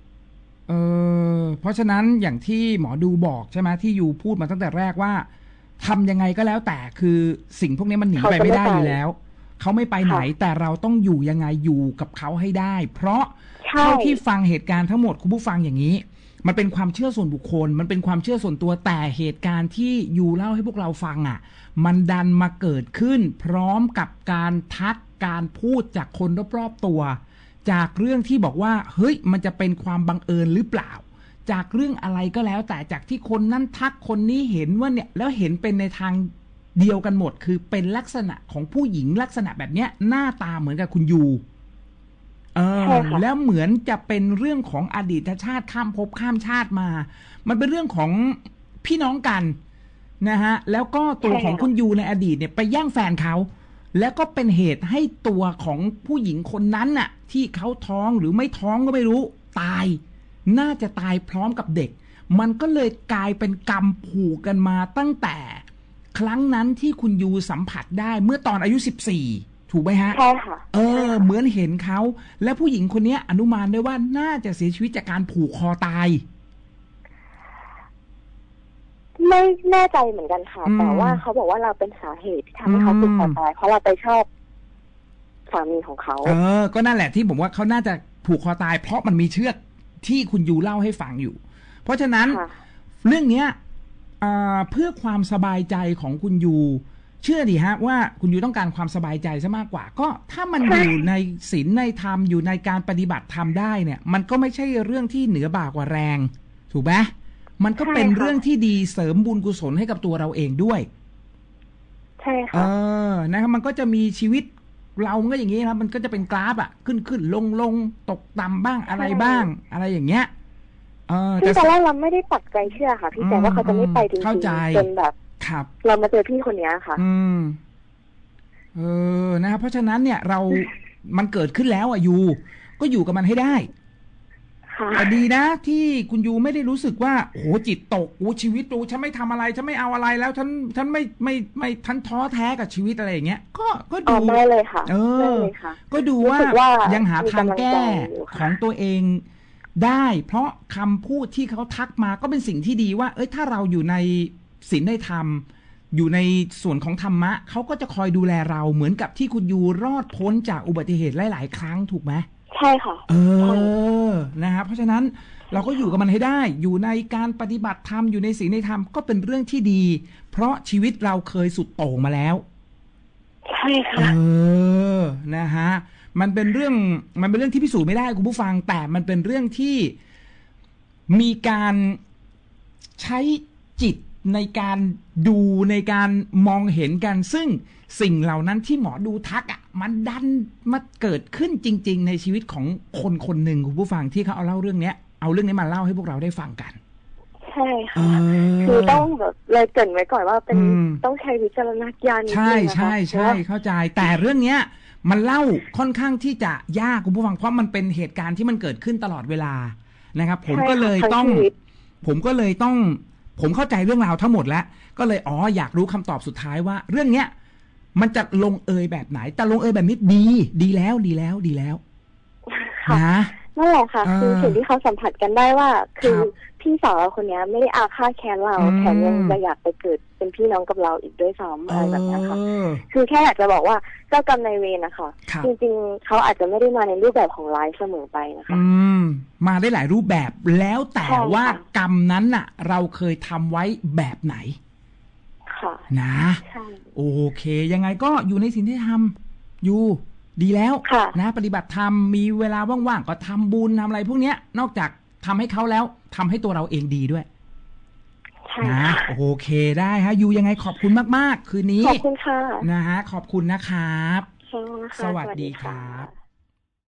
เออเพราะฉะนั้นอย่างที่หมอดูบอกใช่ไหมที่ยูพูดมาตั้งแต่แรกว่าทำยังไงก็แล้วแต่คือสิ่งพวกนี้มันหนีไปไม่ได้อยู่แล้วเขาไม่ไปไหนแต่เราต้องอยู่ยังไงอยู่กับเขาให้ได้ เพราะเท่าที่ฟังเหตุการณ์ทั้งหมดคุณผู้ฟังอย่างนี้มันเป็นความเชื่อส่วนบุคคลมันเป็นความเชื่อส่วนตัวแต่เหตุการณ์ที่ยูเล่าให้พวกเราฟังอ่ะมันดันมาเกิดขึ้นพร้อมกับการทักการพูดจากคนรอบๆตัวจากเรื่องที่บอกว่าเฮ้ยมันจะเป็นความบังเอิญหรือเปล่าจากเรื่องอะไรก็แล้วแต่จากที่คนนั้นทักคนนี้เห็นว่าเนี่ยแล้วเห็นเป็นในทางเดียวกันหมดคือเป็นลักษณะของผู้หญิงลักษณะแบบเนี้ยหน้าตาเหมือนกับคุณยูเออแล้วเหมือนจะเป็นเรื่องของอดีตชาติข้ามภพข้ามชาติมามันเป็นเรื่องของพี่น้องกันนะฮะแล้วก็ตัวของคุณยูในอดีตเนี่ยไปแย่งแฟนเขาแล้วก็เป็นเหตุให้ตัวของผู้หญิงคนนั้นน่ะที่เขาท้องหรือไม่ท้องก็ไม่รู้ตายน่าจะตายพร้อมกับเด็กมันก็เลยกลายเป็นกรรมผูกกันมาตั้งแต่ครั้งนั้นที่คุณยูสัมผัสได้เมื่อตอนอายุสิบสี่ถูกไหมฮะใช่ค่ะเออเหมือนเห็นเขาและผู้หญิงคนนี้อนุมานได้ว่าน่าจะเสียชีวิตจากการผูกคอตายไม่แน่ใจเหมือนกันค่ะแต่ว่าเขาบอกว่าเราเป็นสาเหตุที่ทำให้เขาผูกคอตายเพราะเราไปชอบสามีของเขาเออก็นั่นแหละที่ผมว่าเขาน่าจะผูกคอตายเพราะมันมีเชือกที่คุณยูเล่าให้ฟังอยู่เพราะฉะนั้นเรื่องเนี้ยเพื่อความสบายใจของคุณยูเชื่อดิฮะว่าคุณยูต้องการความสบายใจซะมากกว่าก็ถ้ามันอยู่ในศีลในธรรมอยู่ในการปฏิบัติธรรมได้เนี่ยมันก็ไม่ใช่เรื่องที่เหนือบ่ากว่าแรงถูกไหมมันก็เป็นเรื่องที่ดีเสริมบุญกุศลให้กับตัวเราเองด้วยใช่ค่ะเออนะครับมันก็จะมีชีวิตเรามันก็อย่างนี้ครับมันก็จะเป็นกราฟอ่ะขึ้นขึ้นลงลงตกต่ำบ้างอะไรบ้างอะไรอย่างเงี้ยเออแต่ตอนแรกเราไม่ได้ปักใจเชื่อค่ะพี่แต่ว่าเขาจะไม่ไปจริงๆจนแบบครับเรามาเจอพี่คนนี้ค่ะอืมเออนะครับเพราะฉะนั้นเนี่ยเรามันเกิดขึ้นแล้วอ่ะยูก็อยู่กับมันให้ได้แต่ดีนะที่คุณยูไม่ได้รู้สึกว่าโอ้จิตตกโอ้ชีวิตดูฉันไม่ทำอะไรฉันไม่เอาอะไรแล้วฉันฉันไม่ไม่ไม่ฉันท้อแท้กับชีวิตอะไรอย่างเงี้ยก็ก็ดูไม่เลยค่ะเออก็ดูว่ายังหาทางแก้ของตัวเองได้เพราะคำพูดที่เขาทักมาก็เป็นสิ่งที่ดีว่าเอ้ยถ้าเราอยู่ในศีลในธรรมอยู่ในส่วนของธรรมะเขาก็จะคอยดูแลเราเหมือนกับที่คุณยูรอดพ้นจากอุบัติเหตุหลายๆครั้งถูกไหมใช่ค่ะเออนะครับเพราะฉะนั้นเราก็อยู่กับมันให้ได้อยู่ในการปฏิบัติธรรมอยู่ในศีลในธรรมก็เป็นเรื่องที่ดีเพราะชีวิตเราเคยสุดโต่งมาแล้วใช่ค่ะเออนะฮะมันเป็นเรื่องมันเป็นเรื่องที่พิสูจน์ไม่ได้คุณผู้ฟังแต่มันเป็นเรื่องที่มีการใช้จิตในการดูในการมองเห็นกันซึ่งสิ่งเหล่านั้นที่หมอดูทักอ่ะมันดันมาเกิดขึ้นจริงๆในชีวิตของคนคนหนึ่งคุณผู้ฟังที่เขาเอาเล่าเรื่องเนี้ยเอาเรื่องนี้มาเล่าให้พวกเราได้ฟังกันใช่ค่ะคือต้องแบบเลยเกริ่นไว้ก่อนว่าเป็นต้องใช้วิจารณญาณใช่ใช่ใช่เข้าใจแต่เรื่องเนี้ยมันเล่าค่อนข้างที่จะยากคุณผู้ฟังเพราะมันเป็นเหตุการณ์ที่มันเกิดขึ้นตลอดเวลานะครับผมก็เลยต้องผมก็เลยต้องผมเข้าใจเรื่องราวทั้งหมดแล้วก็เลยอ๋ออยากรู้คำตอบสุดท้ายว่าเรื่องเนี้ยมันจะลงเอยแบบไหนแต่ลงเอยแบบนี้ดีดีแล้วดีแล้วดีแล้วนะนั่นแหละค่ะคือสิ่งที่เขาสัมผัสกันได้ว่าคือพี่สาวเราคนนี้ไม่ได้อาฆาตแค้นเราแถมยังจะอยากไปเกิดเป็นพี่น้องกับเราอีกด้วยซ้ำอะไรแบบนี้ค่ะคือแค่อยากจะบอกว่าเจ้ากรรมนายเวรนะคะจริงๆเขาอาจจะไม่ได้มาในรูปแบบของร้ายเสมอไปนะคะอืมมาได้หลายรูปแบบแล้วแต่ว่ากรรมนั้นน่ะเราเคยทำไว้แบบไหนค่ะนะโอเคยังไงก็อยู่ในสิ่งที่ทำอยู่ดีแล้วนะปฏิบัติธรรมมีเวลาว่างๆก็ทำบุญทำอะไรพวกเนี้ยนอกจากทำให้เขาแล้วทำให้ตัวเราเองดีด้วยนะโอเคได้ฮะอยู่ยังไงขอบคุณมากๆคืนนี้ขอบคุณค่ะนะฮะขอบคุณนะครับสวัสดีครับ